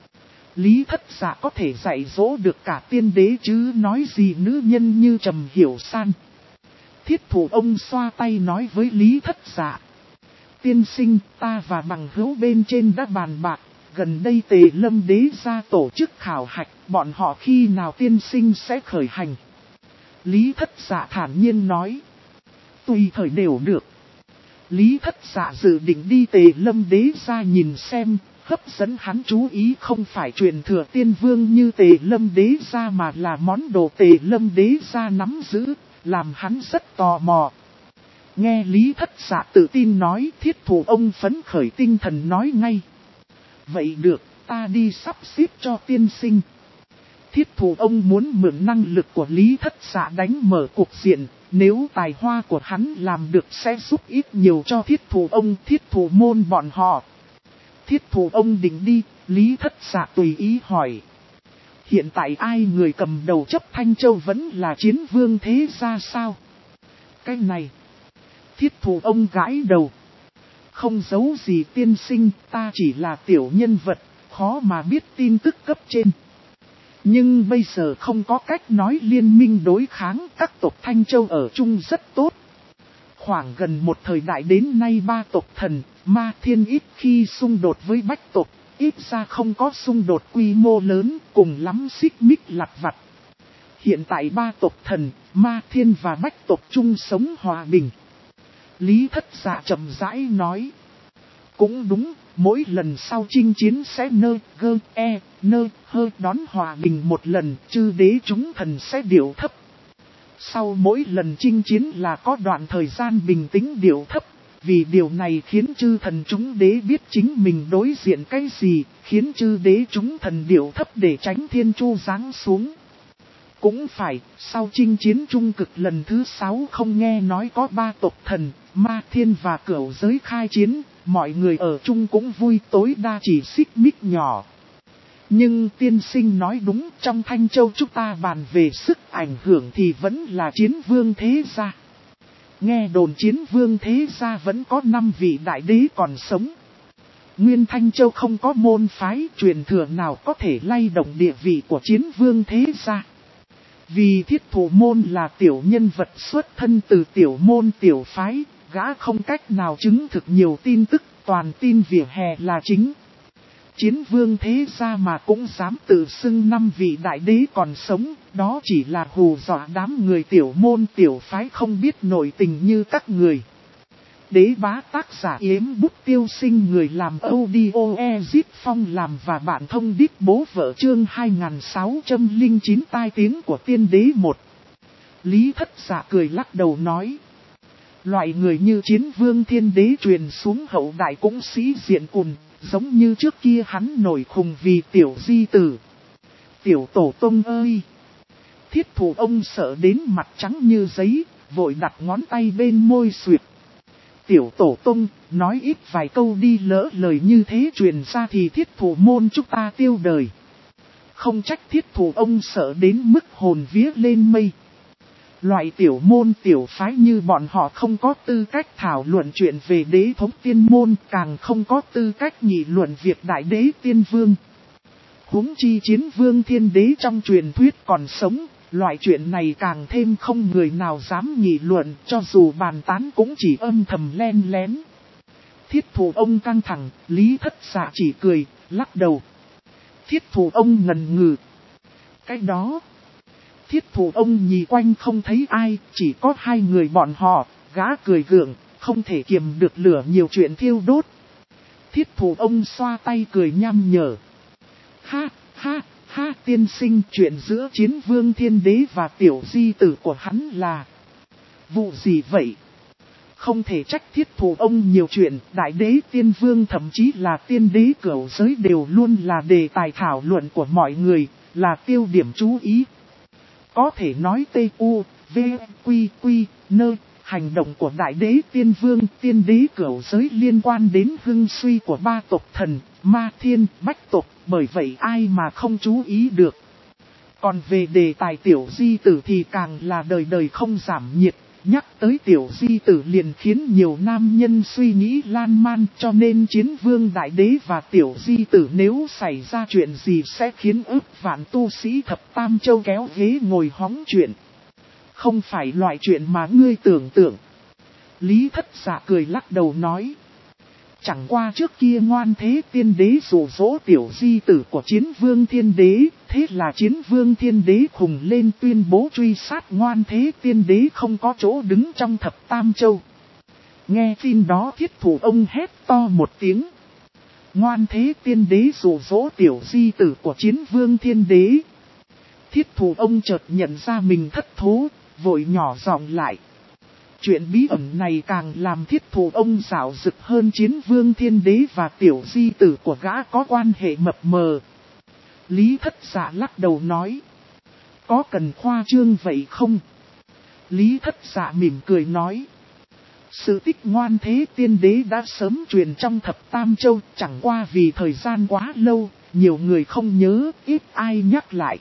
Lý Thất Dạ có thể dạy dỗ được cả tiên đế chứ nói gì nữ nhân như Trầm Hiểu San. Thiết Thủ ông xoa tay nói với Lý Thất Dạ. Tiên sinh, ta và bằng hữu bên trên đã bàn bạc, gần đây Tề Lâm đế ra tổ chức khảo hạch, bọn họ khi nào tiên sinh sẽ khởi hành. Lý Thất Dạ thản nhiên nói. Tùy thời đều được. Lý Thất Dạ dự định đi Tề Lâm đế ra nhìn xem, hấp dẫn hắn chú ý không phải truyền thừa tiên vương như Tề Lâm đế ra mà là món đồ Tề Lâm đế ra nắm giữ, làm hắn rất tò mò. Nghe Lý Thất Dạ tự tin nói, Thiết Thủ ông phấn khởi tinh thần nói ngay. Vậy được, ta đi sắp xếp cho tiên sinh. Thiết Thủ ông muốn mượn năng lực của Lý Thất Dạ đánh mở cuộc diện, nếu tài hoa của hắn làm được sẽ giúp ít nhiều cho Thiết Thủ ông, Thiết Thủ môn bọn họ. Thiết Thủ ông định đi, Lý Thất Dạ tùy ý hỏi. Hiện tại ai người cầm đầu chấp Thanh Châu vẫn là Chiến Vương thế ra sao? Cái này. Thiết Thủ ông gãi đầu. Không giấu gì tiên sinh, ta chỉ là tiểu nhân vật, khó mà biết tin tức cấp trên. Nhưng bây giờ không có cách nói liên minh đối kháng, các tộc Thanh Châu ở chung rất tốt. Khoảng gần một thời đại đến nay ba tộc Thần, Ma Thiên ít khi xung đột với Bách tộc, ít ra không có xung đột quy mô lớn, cùng lắm xích mích lặt vặt. Hiện tại ba tộc Thần, Ma Thiên và Bách tộc chung sống hòa bình. Lý Thất Dạ chậm rãi nói. Cũng đúng, mỗi lần sau chinh chiến sẽ đón hòa bình một lần, chư đế chúng thần sẽ điệu thấp. Sau mỗi lần chinh chiến là có đoạn thời gian bình tĩnh điệu thấp, vì điều này khiến chư thần chúng đế biết chính mình đối diện cái gì, khiến chư đế chúng thần điệu thấp để tránh thiên chu giáng xuống. Cũng phải, sau chinh chiến trung cực lần thứ 6 không nghe nói có ba tộc Thần, Ma Thiên và Cửu giới khai chiến, mọi người ở chung cũng vui, tối đa chỉ xích mích nhỏ. Nhưng tiên sinh nói đúng, trong Thanh Châu chúng ta bàn về sức ảnh hưởng thì vẫn là Chiến Vương thế gia. Nghe đồn Chiến Vương thế gia vẫn có 5 vị đại đế còn sống. Nguyên Thanh Châu không có môn phái truyền thừa nào có thể lay động địa vị của Chiến Vương thế gia. Vì Thiết Thủ môn là tiểu nhân vật xuất thân từ tiểu môn tiểu phái, gã không cách nào chứng thực nhiều tin tức, toàn tin vỉa hè là chính. Chiến Vương thế gia mà cũng dám tự xưng 5 vị đại đế còn sống, đó chỉ là hù dọa đám người tiểu môn tiểu phái không biết nội tình như các người. Đế bá tác giả Yếm Bút Tiêu Sinh, người làm audio Ezit Phong làm và bạn thông đít bố vợ chương 2609 tai tiếng của tiên đế 1. Lý Thất Dạ cười lắc đầu nói. Loại người như Chiến Vương thiên đế truyền xuống hậu đại cũng sĩ diện cùn, giống như trước kia hắn nổi khùng vì tiểu di tử. Tiểu tổ tông ơi! Thiết Thủ ông sợ đến mặt trắng như giấy, vội đặt ngón tay bên môi suyệt. Tiểu tổ tông, nói ít vài câu đi, lỡ lời như thế truyền ra thì Thiết Thủ môn chúng ta tiêu đời. Không trách Thiết Thủ ông sợ đến mức hồn vía lên mây. Loại tiểu môn tiểu phái như bọn họ không có tư cách thảo luận chuyện về đế thống tiên môn, càng không có tư cách nghị luận việc đại đế tiên vương. Huống chi Chiến Vương thiên đế trong truyền thuyết còn sống, loại chuyện này càng thêm không người nào dám nghị luận, cho dù bàn tán cũng chỉ âm thầm len lén. Thiết Thủ ông căng thẳng, Lý Thất Dạ chỉ cười, lắc đầu. Thiết Thủ ông ngần ngừ. Cái đó... Thiết Thủ ông nhìn quanh không thấy ai, chỉ có hai người bọn họ, gã cười gượng, không thể kiềm được lửa nhiều chuyện thiêu đốt. Thiết Thủ ông xoa tay cười nham nhở. Ha, ha, ha, tiên sinh, chuyện giữa Chiến Vương thiên đế và tiểu di tử của hắn là... vụ gì vậy? Không thể trách Thiết Thủ ông nhiều chuyện, đại đế tiên vương thậm chí là tiên đế cửu giới đều luôn là đề tài thảo luận của mọi người, là tiêu điểm chú ý. Có thể nói T.U.V.Q.Q.N. Hành động của đại đế tiên vương tiên đế cửu giới liên quan đến hưng suy của ba tộc Thần, Ma Thiên, Bách tộc, bởi vậy ai mà không chú ý được. Còn về đề tài tiểu di tử thì càng là đời đời không giảm nhiệt, Nhắc tới tiểu di tử liền khiến nhiều nam nhân suy nghĩ lan man, cho nên chiến vương đại đế và tiểu di tử nếu xảy ra chuyện gì sẽ khiến ức vạn tu sĩ thập tam châu kéo ghế ngồi hóng chuyện. Không phải loại chuyện mà ngươi tưởng tượng. Lý Thất Dạ cười lắc đầu nói. Chẳng qua trước kia Ngoan Thế Tiên Đế dụ dỗ tiểu di tử của chiến vương thiên đế, thế là chiến vương thiên đế khùng lên tuyên bố truy sát Ngoan Thế Tiên Đế không có chỗ đứng trong thập tam châu. Nghe tin đó Thiết Thủ ông hét to một tiếng. Ngoan Thế Tiên Đế dụ dỗ tiểu di tử của chiến vương thiên đế. Thiết Thủ ông chợt nhận ra mình thất thố, vội nhỏ giọng lại. Chuyện bí ẩn này càng làm Thiết Thủ ông rạo rực hơn chiến vương thiên đế và tiểu di tử của gã có quan hệ mập mờ. Lý Thất Dạ lắc đầu nói. Có cần khoa trương vậy không? Lý Thất Dạ mỉm cười nói. Sự tích Ngoan Thế Tiên Đế đã sớm truyền trong thập tam châu, chẳng qua vì thời gian quá lâu, nhiều người không nhớ, ít ai nhắc lại.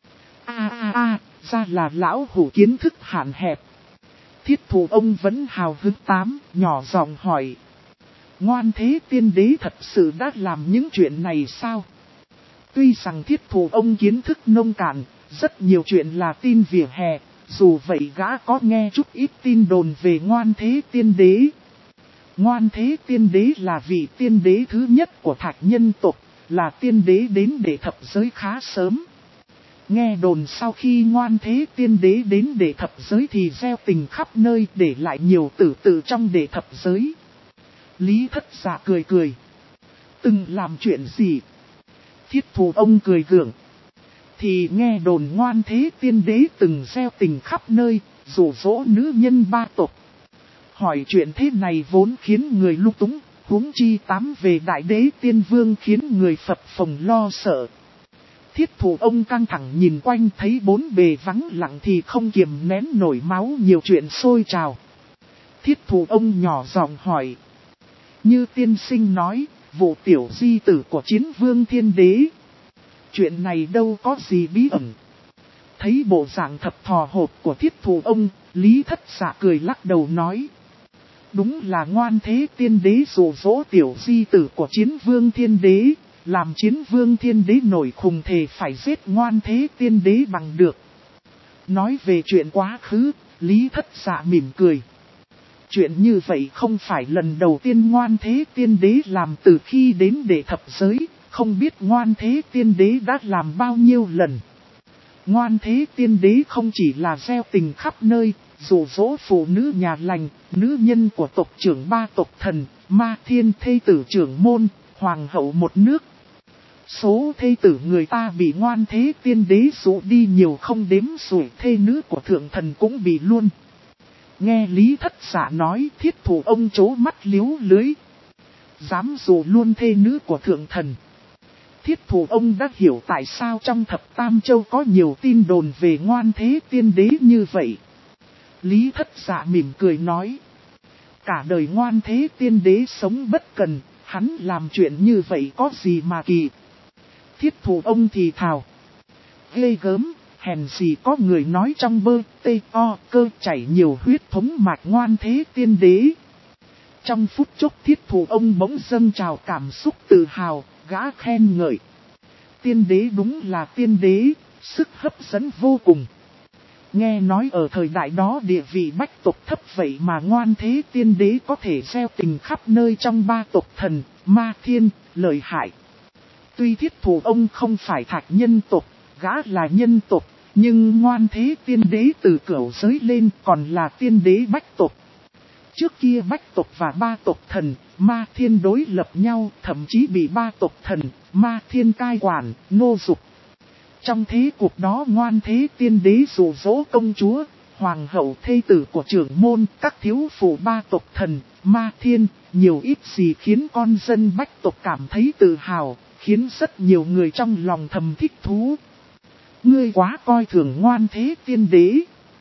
Ra là lão hủ kiến thức hạn hẹp. Thiết Thủ ông vẫn hào hứng nhỏ giọng hỏi. Ngoan Thế Tiên Đế thật sự đã làm những chuyện này sao? Tuy rằng Thiết Thủ ông kiến thức nông cạn, rất nhiều chuyện là tin vỉa hè, dù vậy gã có nghe chút ít tin đồn về Ngoan Thế Tiên Đế. Ngoan Thế Tiên Đế là vị tiên đế thứ nhất của Thạch nhân tộc, là tiên đế đến để thập giới khá sớm. Nghe đồn sau khi Ngoan Thế Tiên Đế đến để thập giới thì gieo tình khắp nơi, để lại nhiều tử tử trong để thập giới. Lý Thất Dạ cười cười. Từng làm chuyện gì? Thiết Thủ ông cười gượng. Thì nghe đồn Ngoan Thế Tiên Đế từng gieo tình khắp nơi, dụ dỗ nữ nhân ba tộc. Hỏi chuyện thế này vốn khiến người lung túng, huống chi tám về Đại Đế Tiên Vương khiến người phập phồng lo sợ. Thiết Thủ ông căng thẳng nhìn quanh thấy bốn bề vắng lặng thì không kiềm nén nổi máu, nhiều chuyện sôi trào. Thiết Thủ ông nhỏ giọng hỏi. Như tiên sinh nói, vụ tiểu di tử của chiến vương thiên đế. Chuyện này đâu có gì bí ẩn. Thấy bộ dạng thập thò hộp của Thiết Thủ ông, Lý Thất Dạ cười lắc đầu nói. Đúng là Ngoan Thế Tiên Đế dụ dỗ tiểu di tử của chiến vương thiên đế, làm chiến vương thiên đế nổi khùng thề phải giết Ngoan Thế Tiên Đế bằng được. Nói về chuyện quá khứ, Lý Thất Dạ mỉm cười. Chuyện như vậy không phải lần đầu tiên Ngoan Thế Tiên Đế làm từ khi đến để thập giới, không biết Ngoan Thế Tiên Đế đã làm bao nhiêu lần. Ngoan Thế Tiên Đế không chỉ là gieo tình khắp nơi, dụ dỗ phụ nữ nhà lành, nữ nhân của tộc trưởng ba tộc thần, Ma Thiên thê tử trưởng môn, hoàng hậu một nước. Số thê tử người ta bị Ngoan Thế Tiên Đế dụ đi nhiều không đếm xuể, thê nữ của thượng thần cũng bị luôn. Nghe Lý Thất Dạ nói, Thiết Thủ ông trố mắt liếu lưới. Dám dụ luôn thê nữ của thượng thần. Thiết Thủ ông đã hiểu tại sao trong thập tam châu có nhiều tin đồn về Ngoan Thế Tiên Đế như vậy. Lý Thất Dạ mỉm cười nói. Cả đời Ngoan Thế Tiên Đế sống bất cần, hắn làm chuyện như vậy có gì mà kỳ. Thiết Thủ ông thì thào. Ghê gớm, hèn gì có người nói trong bơ, tê, o, cơ chảy nhiều huyết thống mạch Ngoan Thế Tiên Đế. Trong phút chốc Thiết Thủ ông bỗng dâng trào cảm xúc tự hào, gã khen ngợi. Tiên đế đúng là tiên đế, sức hấp dẫn vô cùng. Nghe nói ở thời đại đó địa vị bách tộc thấp vậy mà Ngoan Thế Tiên Đế có thể gieo tình khắp nơi trong ba tộc thần, Ma Thiên, lợi hại. Tuy Thiết Thủ ông không phải Thạch nhân tộc, gã là nhân tộc, nhưng Ngoan Thế Tiên Đế từ cửu giới lên còn là tiên đế bách tộc. Trước kia bách tộc và ba tộc thần, Ma Thiên đối lập nhau, thậm chí bị ba tộc thần, Ma Thiên cai quản, nô dục. Trong thế cuộc đó Ngoan Thế Tiên Đế dụ dỗ công chúa, hoàng hậu thê tử của trưởng môn, các thiếu phụ ba tộc thần, Ma Thiên, nhiều ít gì khiến con dân bách tộc cảm thấy tự hào, khiến rất nhiều người trong lòng thầm thích thú. Ngươi quá coi thường Ngoan Thế Tiên Đế.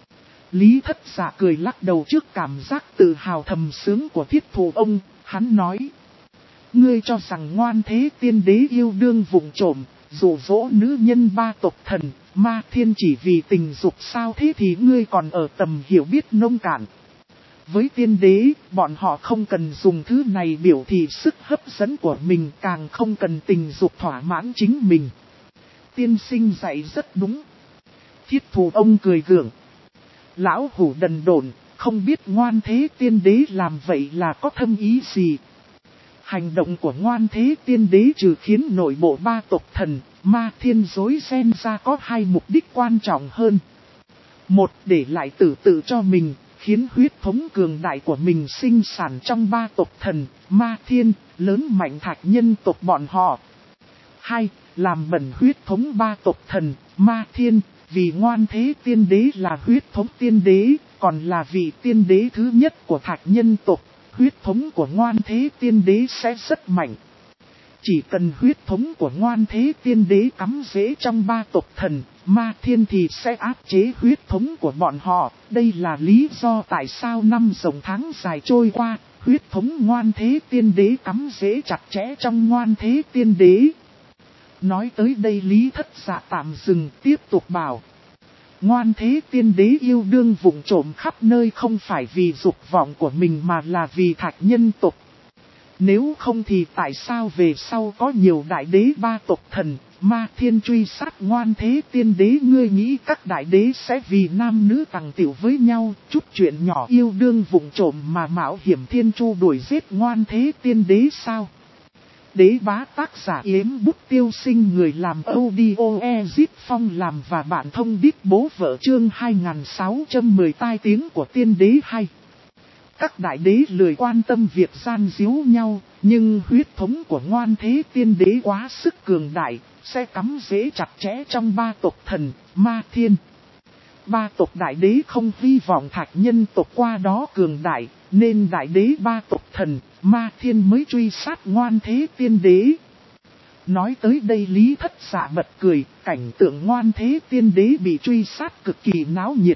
Lý Thất Dạ cười lắc đầu trước cảm giác tự hào thầm sướng của Thiết Thủ ông, hắn nói. Ngươi cho rằng Ngoan Thế Tiên Đế yêu đương vụng trộm, dụ dỗ nữ nhân ba tộc thần, Ma Thiên chỉ vì tình dục sao thế thì ngươi còn ở tầm hiểu biết nông cạn. Với tiên đế, bọn họ không cần dùng thứ này biểu thị sức hấp dẫn của mình, càng không cần tình dục thỏa mãn chính mình. Tiên sinh dạy rất đúng. Thiết Thù ông cười gượng. Lão hủ đần độn, không biết Ngoan Thế Tiên Đế làm vậy là có thâm ý gì. Hành động của Ngoan Thế Tiên Đế trừ khiến nội bộ ba tộc thần, Ma Thiên rối ren ra có hai mục đích quan trọng hơn. Một, để lại tử tự cho mình, khiến huyết thống cường đại của mình sinh sản trong ba tộc thần, Ma Thiên, lớn mạnh thạch nhân tộc bọn họ. Hai, làm bẩn huyết thống ba tộc thần, Ma Thiên, vì Ngoan Thế Tiên Đế là huyết thống tiên đế, còn là vị tiên đế thứ nhất của thạch nhân tộc, huyết thống của Ngoan Thế Tiên Đế sẽ rất mạnh. Chỉ cần huyết thống của Ngoan Thế Tiên Đế cắm rễ trong ba tộc thần, Ma Thiên thì sẽ áp chế huyết thống của bọn họ. Đây là lý do tại sao năm rộng tháng dài trôi qua, huyết thống Ngoan Thế Tiên Đế cắm rễ chặt chẽ trong Ngoan Thế Tiên Đế. Nói tới đây Lý Thất Dạ tạm dừng, tiếp tục bảo. Ngoan Thế Tiên Đế yêu đương vụng trộm khắp nơi không phải vì dục vọng của mình mà là vì thạch nhân tộc. Nếu không thì tại sao về sau có nhiều đại đế ba tộc thần, Ma Thiên truy sát Ngoan Thế Tiên Đế? Ngươi nghĩ các đại đế sẽ vì nam nữ tằng tiểu với nhau, chút chuyện nhỏ yêu đương vụng trộm mà mạo hiểm thiên chu đuổi giết Ngoan Thế Tiên Đế sao? Đế bá tác giả Yếm Bút Tiêu Sinh, người làm audio Ezit Phong làm và bạn thông đít bố vợ, chương 2610 tai tiếng của tiên đế hay. Các đại đế lười quan tâm việc gian díu nhau, nhưng huyết thống của Ngoan Thế Tiên Đế quá sức cường đại, sẽ cắm rễ chặt chẽ trong ba tộc thần, Ma Thiên. Ba tộc đại đế không hy vọng thạch nhân tộc qua đó cường đại, nên đại đế ba tộc thần, Ma Thiên mới truy sát Ngoan Thế Tiên Đế. Nói tới đây Lý Thất Dạ bật cười, cảnh tượng Ngoan Thế Tiên Đế bị truy sát cực kỳ náo nhiệt.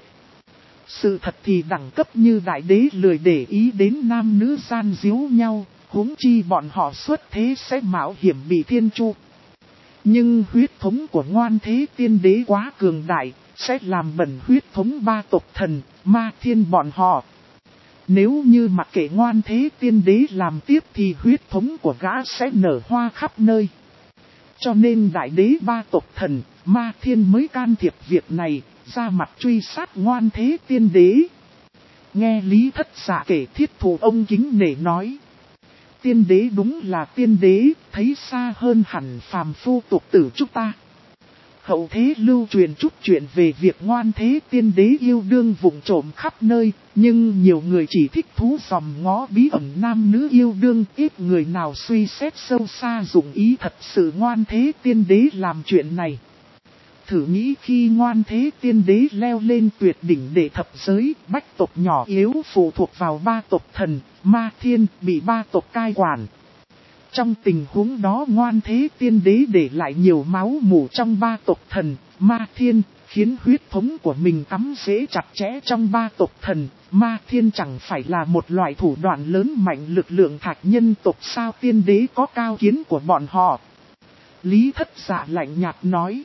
Sự thật thì đẳng cấp như đại đế lười để ý đến nam nữ gian díu nhau, huống chi bọn họ xuất thế sẽ mạo hiểm bị thiên chu. Nhưng huyết thống của Ngoan Thế Tiên Đế quá cường đại, sẽ làm bẩn huyết thống ba tộc thần, Ma Thiên bọn họ. Nếu như mặc kệ Ngoan Thế Tiên Đế làm tiếp thì huyết thống của gã sẽ nở hoa khắp nơi. Cho nên đại đế ba tộc thần, Ma Thiên mới can thiệp việc này, ra mặt truy sát Ngoan Thế Tiên Đế. Nghe Lý Thất Dạ kể, Thiết Thù ông kính nể nói. Tiên đế đúng là tiên đế, thấy xa hơn hẳn phàm phu tục tử chúng ta. Hậu thế lưu truyền chút chuyện về việc Ngoan Thế Tiên Đế yêu đương vụng trộm khắp nơi, nhưng nhiều người chỉ thích thú dòm ngó bí ẩn nam nữ yêu đương, ít người nào suy xét sâu xa dụng ý thật sự Ngoan Thế Tiên Đế làm chuyện này. Thử nghĩ khi Ngoan Thế Tiên Đế leo lên tuyệt đỉnh để thập giới, bách tộc nhỏ yếu phụ thuộc vào ba tộc thần, Ma Thiên, bị ba tộc cai quản. Trong tình huống đó Ngoan Thế Tiên Đế để lại nhiều máu mủ trong ba tộc thần, Ma Thiên, khiến huyết thống của mình cắm rễ chặt chẽ trong ba tộc thần, Ma Thiên chẳng phải là một loại thủ đoạn lớn mạnh lực lượng thạch nhân tộc sao? Tiên đế có cao kiến của bọn họ. Lý Thất Dạ lạnh nhạt nói.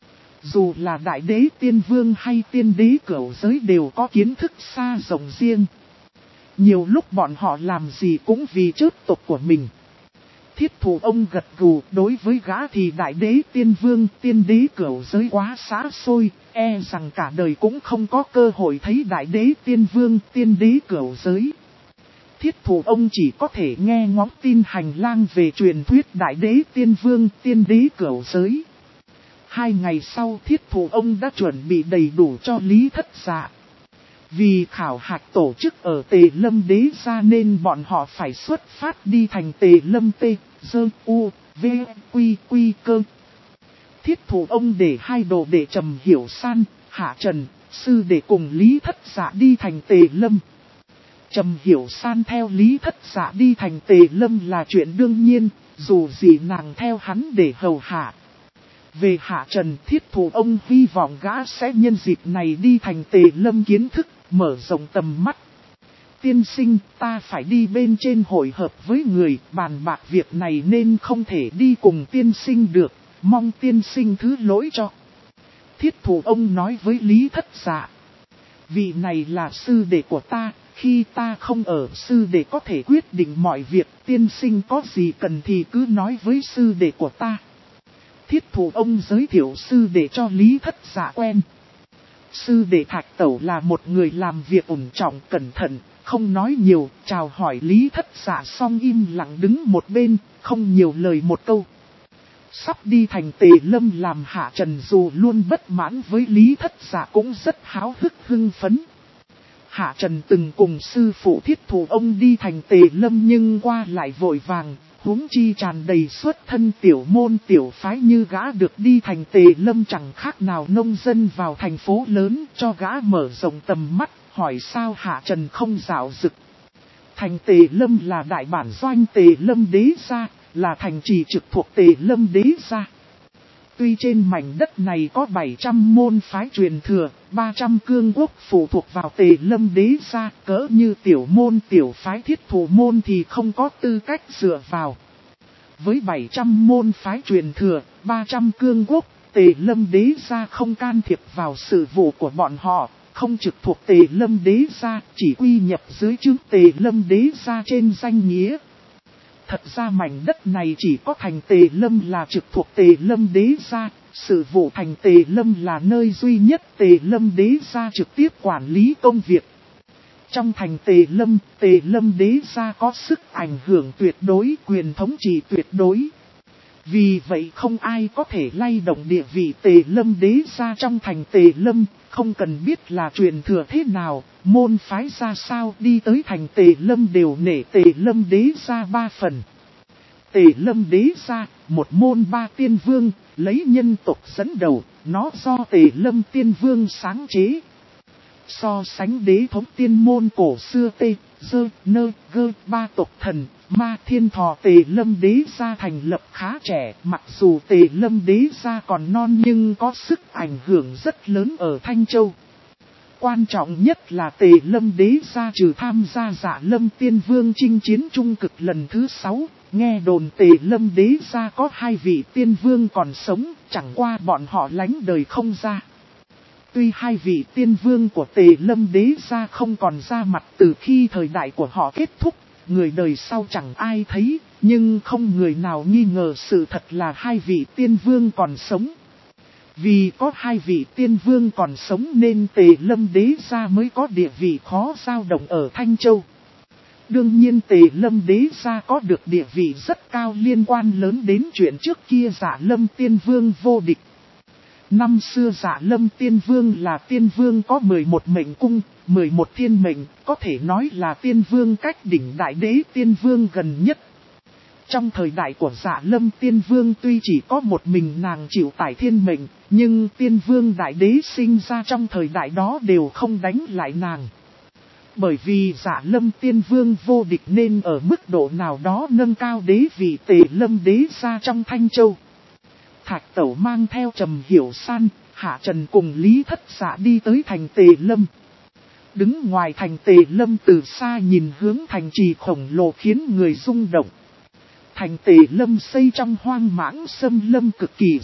Dù là đại đế tiên vương hay tiên đế cửu giới đều có kiến thức xa rộng riêng. Nhiều lúc bọn họ làm gì cũng vì chớp tộc của mình. Thiết Thù ông gật gù, đối với gã thì đại đế tiên vương, tiên đế cửu giới quá xa xôi, e rằng cả đời cũng không có cơ hội thấy đại đế tiên vương, tiên đế cửu giới. Thiết Thù ông chỉ có thể nghe ngóng tin hành lang về truyền thuyết đại đế tiên vương, tiên đế cửu giới. 2 ngày sau Thiết Thù ông đã chuẩn bị đầy đủ cho Lý Thất Dạ. Vì khảo hạch tổ chức ở Tề Lâm Đế ra nên bọn họ phải xuất phát đi thành Tề Lâm T, Dơ, U, V, Quy, Quy, Cơ. Thiết Thù ông để hai đồ đệ Trầm Hiểu San, Hạ Trần, sư để cùng Lý Thất Dạ đi thành Tề Lâm. Trầm Hiểu San theo Lý Thất Dạ đi thành Tề Lâm là chuyện đương nhiên, dù gì nàng theo hắn để hầu hạ. Về Hạ Trần, Thiết Thù ông hy vọng gã sẽ nhân dịp này đi thành Tề Lâm kiến thức, mở rộng tầm mắt. Tiên sinh, ta phải đi bên trên hội hợp với người, bàn bạc việc này nên không thể đi cùng tiên sinh được, mong tiên sinh thứ lỗi cho. Thiết Thủ ông nói với Lý Thất Dạ. Vị này là sư đệ của ta, khi ta không ở sư đệ có thể quyết định mọi việc, tiên sinh có gì cần thì cứ nói với sư đệ của ta. Thiết Thủ ông giới thiệu sư đệ cho Lý Thất Dạ quen. Sư đệ Thạch Tẩu là một người làm việc ổn trọng cẩn thận, không nói nhiều, chào hỏi Lý Thất Dạ xong im lặng đứng một bên, không nhiều lời một câu. Sắp đi thành Tề Lâm làm Hạ Trần dù luôn bất mãn với Lý Thất Dạ cũng rất háo hức hưng phấn. Hạ Trần từng cùng sư phụ Thiết Thủ ông đi thành Tề Lâm nhưng qua lại vội vàng, huống chi tràn đầy xuất thân tiểu môn tiểu phái như gã được đi thành Tề Lâm chẳng khác nào nông dân vào thành phố lớn cho gã mở rộng tầm mắt, hỏi sao Hạ Trần không dạo dực. Thành Tề Lâm là đại bản doanh Tề Lâm đế gia, là thành trì trực thuộc Tề Lâm đế gia. Tuy trên mảnh đất này có 700 môn phái truyền thừa, 300 cương quốc phụ thuộc vào Tề Lâm đế gia, cỡ như tiểu môn tiểu phái Thiết Thủ môn thì không có tư cách dựa vào. Với 700 môn phái truyền thừa, 300 cương quốc, Tề Lâm đế gia không can thiệp vào sự vụ của bọn họ, không trực thuộc Tề Lâm đế gia, chỉ quy nhập dưới chướng Tề Lâm đế gia trên danh nghĩa. Thật ra mảnh đất này chỉ có thành Tề Lâm là trực thuộc Tề Lâm đế gia, sự vụ thành Tề Lâm là nơi duy nhất Tề Lâm đế gia trực tiếp quản lý công việc. Trong thành Tề Lâm đế gia có sức ảnh hưởng tuyệt đối, quyền thống trị tuyệt đối. Vì vậy không ai có thể lay động địa vị Tề Lâm đế gia trong thành Tề Lâm, không cần biết là truyền thừa thế nào, môn phái ra sao đi tới thành Tề Lâm đều nể Tề Lâm đế gia 3 phần. Tề Lâm đế gia, một môn 3 tiên vương, lấy nhân tộc dẫn đầu, nó do Tề Lâm tiên vương sáng chế. So sánh đế thống tiên môn cổ xưa Tê, Dơ, Nơ, Gơ, 3 tộc thần, Ma Thiên Thọ Tề Lâm đế gia thành lập khá trẻ, mặc dù Tề Lâm đế gia còn non nhưng có sức ảnh hưởng rất lớn ở Thanh Châu. Quan trọng nhất là Tề Lâm đế gia trừ tham gia Dạ Lâm Tiên Vương chinh chiến trung cực lần thứ 6, nghe đồn Tề Lâm đế gia có 2 vị tiên vương còn sống, chẳng qua bọn họ lánh đời không ra. Tuy 2 vị tiên vương của Tề Lâm đế gia không còn ra mặt từ khi thời đại của họ kết thúc, người đời sau chẳng ai thấy, nhưng không người nào nghi ngờ sự thật là 2 vị tiên vương còn sống. Vì có 2 vị tiên vương còn sống nên Tề Lâm đế gia mới có địa vị khó dao động ở Thanh Châu. Đương nhiên Tề Lâm đế gia có được địa vị rất cao liên quan lớn đến chuyện trước kia Dạ Lâm Tiên Vương vô địch. Năm xưa Dạ Lâm Tiên Vương là tiên vương có 11 mệnh cung, 11 thiên mệnh, có thể nói là tiên vương cách đỉnh đại đế tiên vương gần nhất. Trong thời đại của Dạ Lâm Tiên Vương tuy chỉ có một mình nàng chịu tải thiên mệnh, nhưng tiên vương đại đế sinh ra trong thời đại đó đều không đánh lại nàng. Bởi vì Dạ Lâm Tiên Vương vô địch nên ở mức độ nào đó nâng cao đế vị Tề Lâm đế gia trong Thanh Châu. Thạch Tẩu mang theo Trầm Hiểu San, Hạ Trần cùng Lý Thất Dạ đi tới thành Tề Lâm. Đứng ngoài thành Tề Lâm từ xa nhìn hướng thành trì khổng lồ khiến người rung động. Thành Tề Lâm xây trong hoang mãng xâm lâm cực kỳ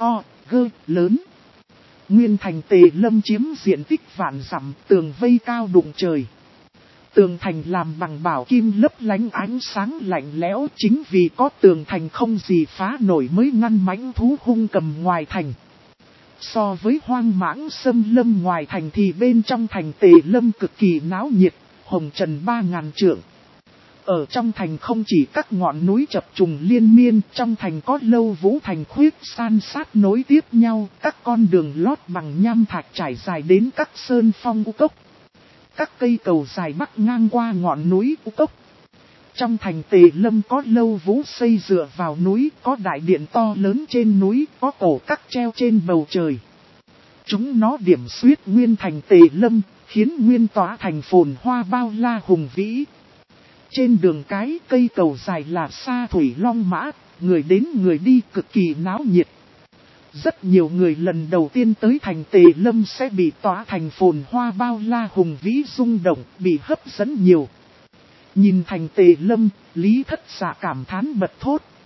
lớn. Nguyên thành Tề Lâm chiếm diện tích vạn dặm, tường vây cao đụng trời. Tường thành làm bằng bảo kim lấp lánh ánh sáng lạnh lẽo, chính vì có tường thành không gì phá nổi mới ngăn mãnh thú hung cầm ngoài thành. So với hoang mãng xâm lâm ngoài thành thì bên trong thành Tề Lâm cực kỳ náo nhiệt, hồng trần 3000 trượng. Ở trong thành không chỉ các ngọn núi chập trùng liên miên, trong thành có lâu vũ thành khuyết san sát nối tiếp nhau, các con đường lót bằng nham thạch trải dài đến các sơn phong u cốc. Các cây cầu dài bắc ngang qua ngọn núi u cốc. Trong thành Tề Lâm có lâu vũ xây dựa vào núi, có đại điện to lớn trên núi, có cổ các treo trên bầu trời. Chúng nó điểm xuyết nguyên thành Tề Lâm, khiến nguyên tỏa thành phồn hoa bao la hùng vĩ. Trên đường cái cây cầu dài là Sa Thủy Long Mã, người đến người đi cực kỳ náo nhiệt. Rất nhiều người lần đầu tiên tới thành Tề Lâm sẽ bị tỏa thành phồn hoa bao la hùng vĩ rung động, bị hấp dẫn nhiều. Nhìn thành Tề Lâm, Lý Thất Dạ cảm thán bật thốt.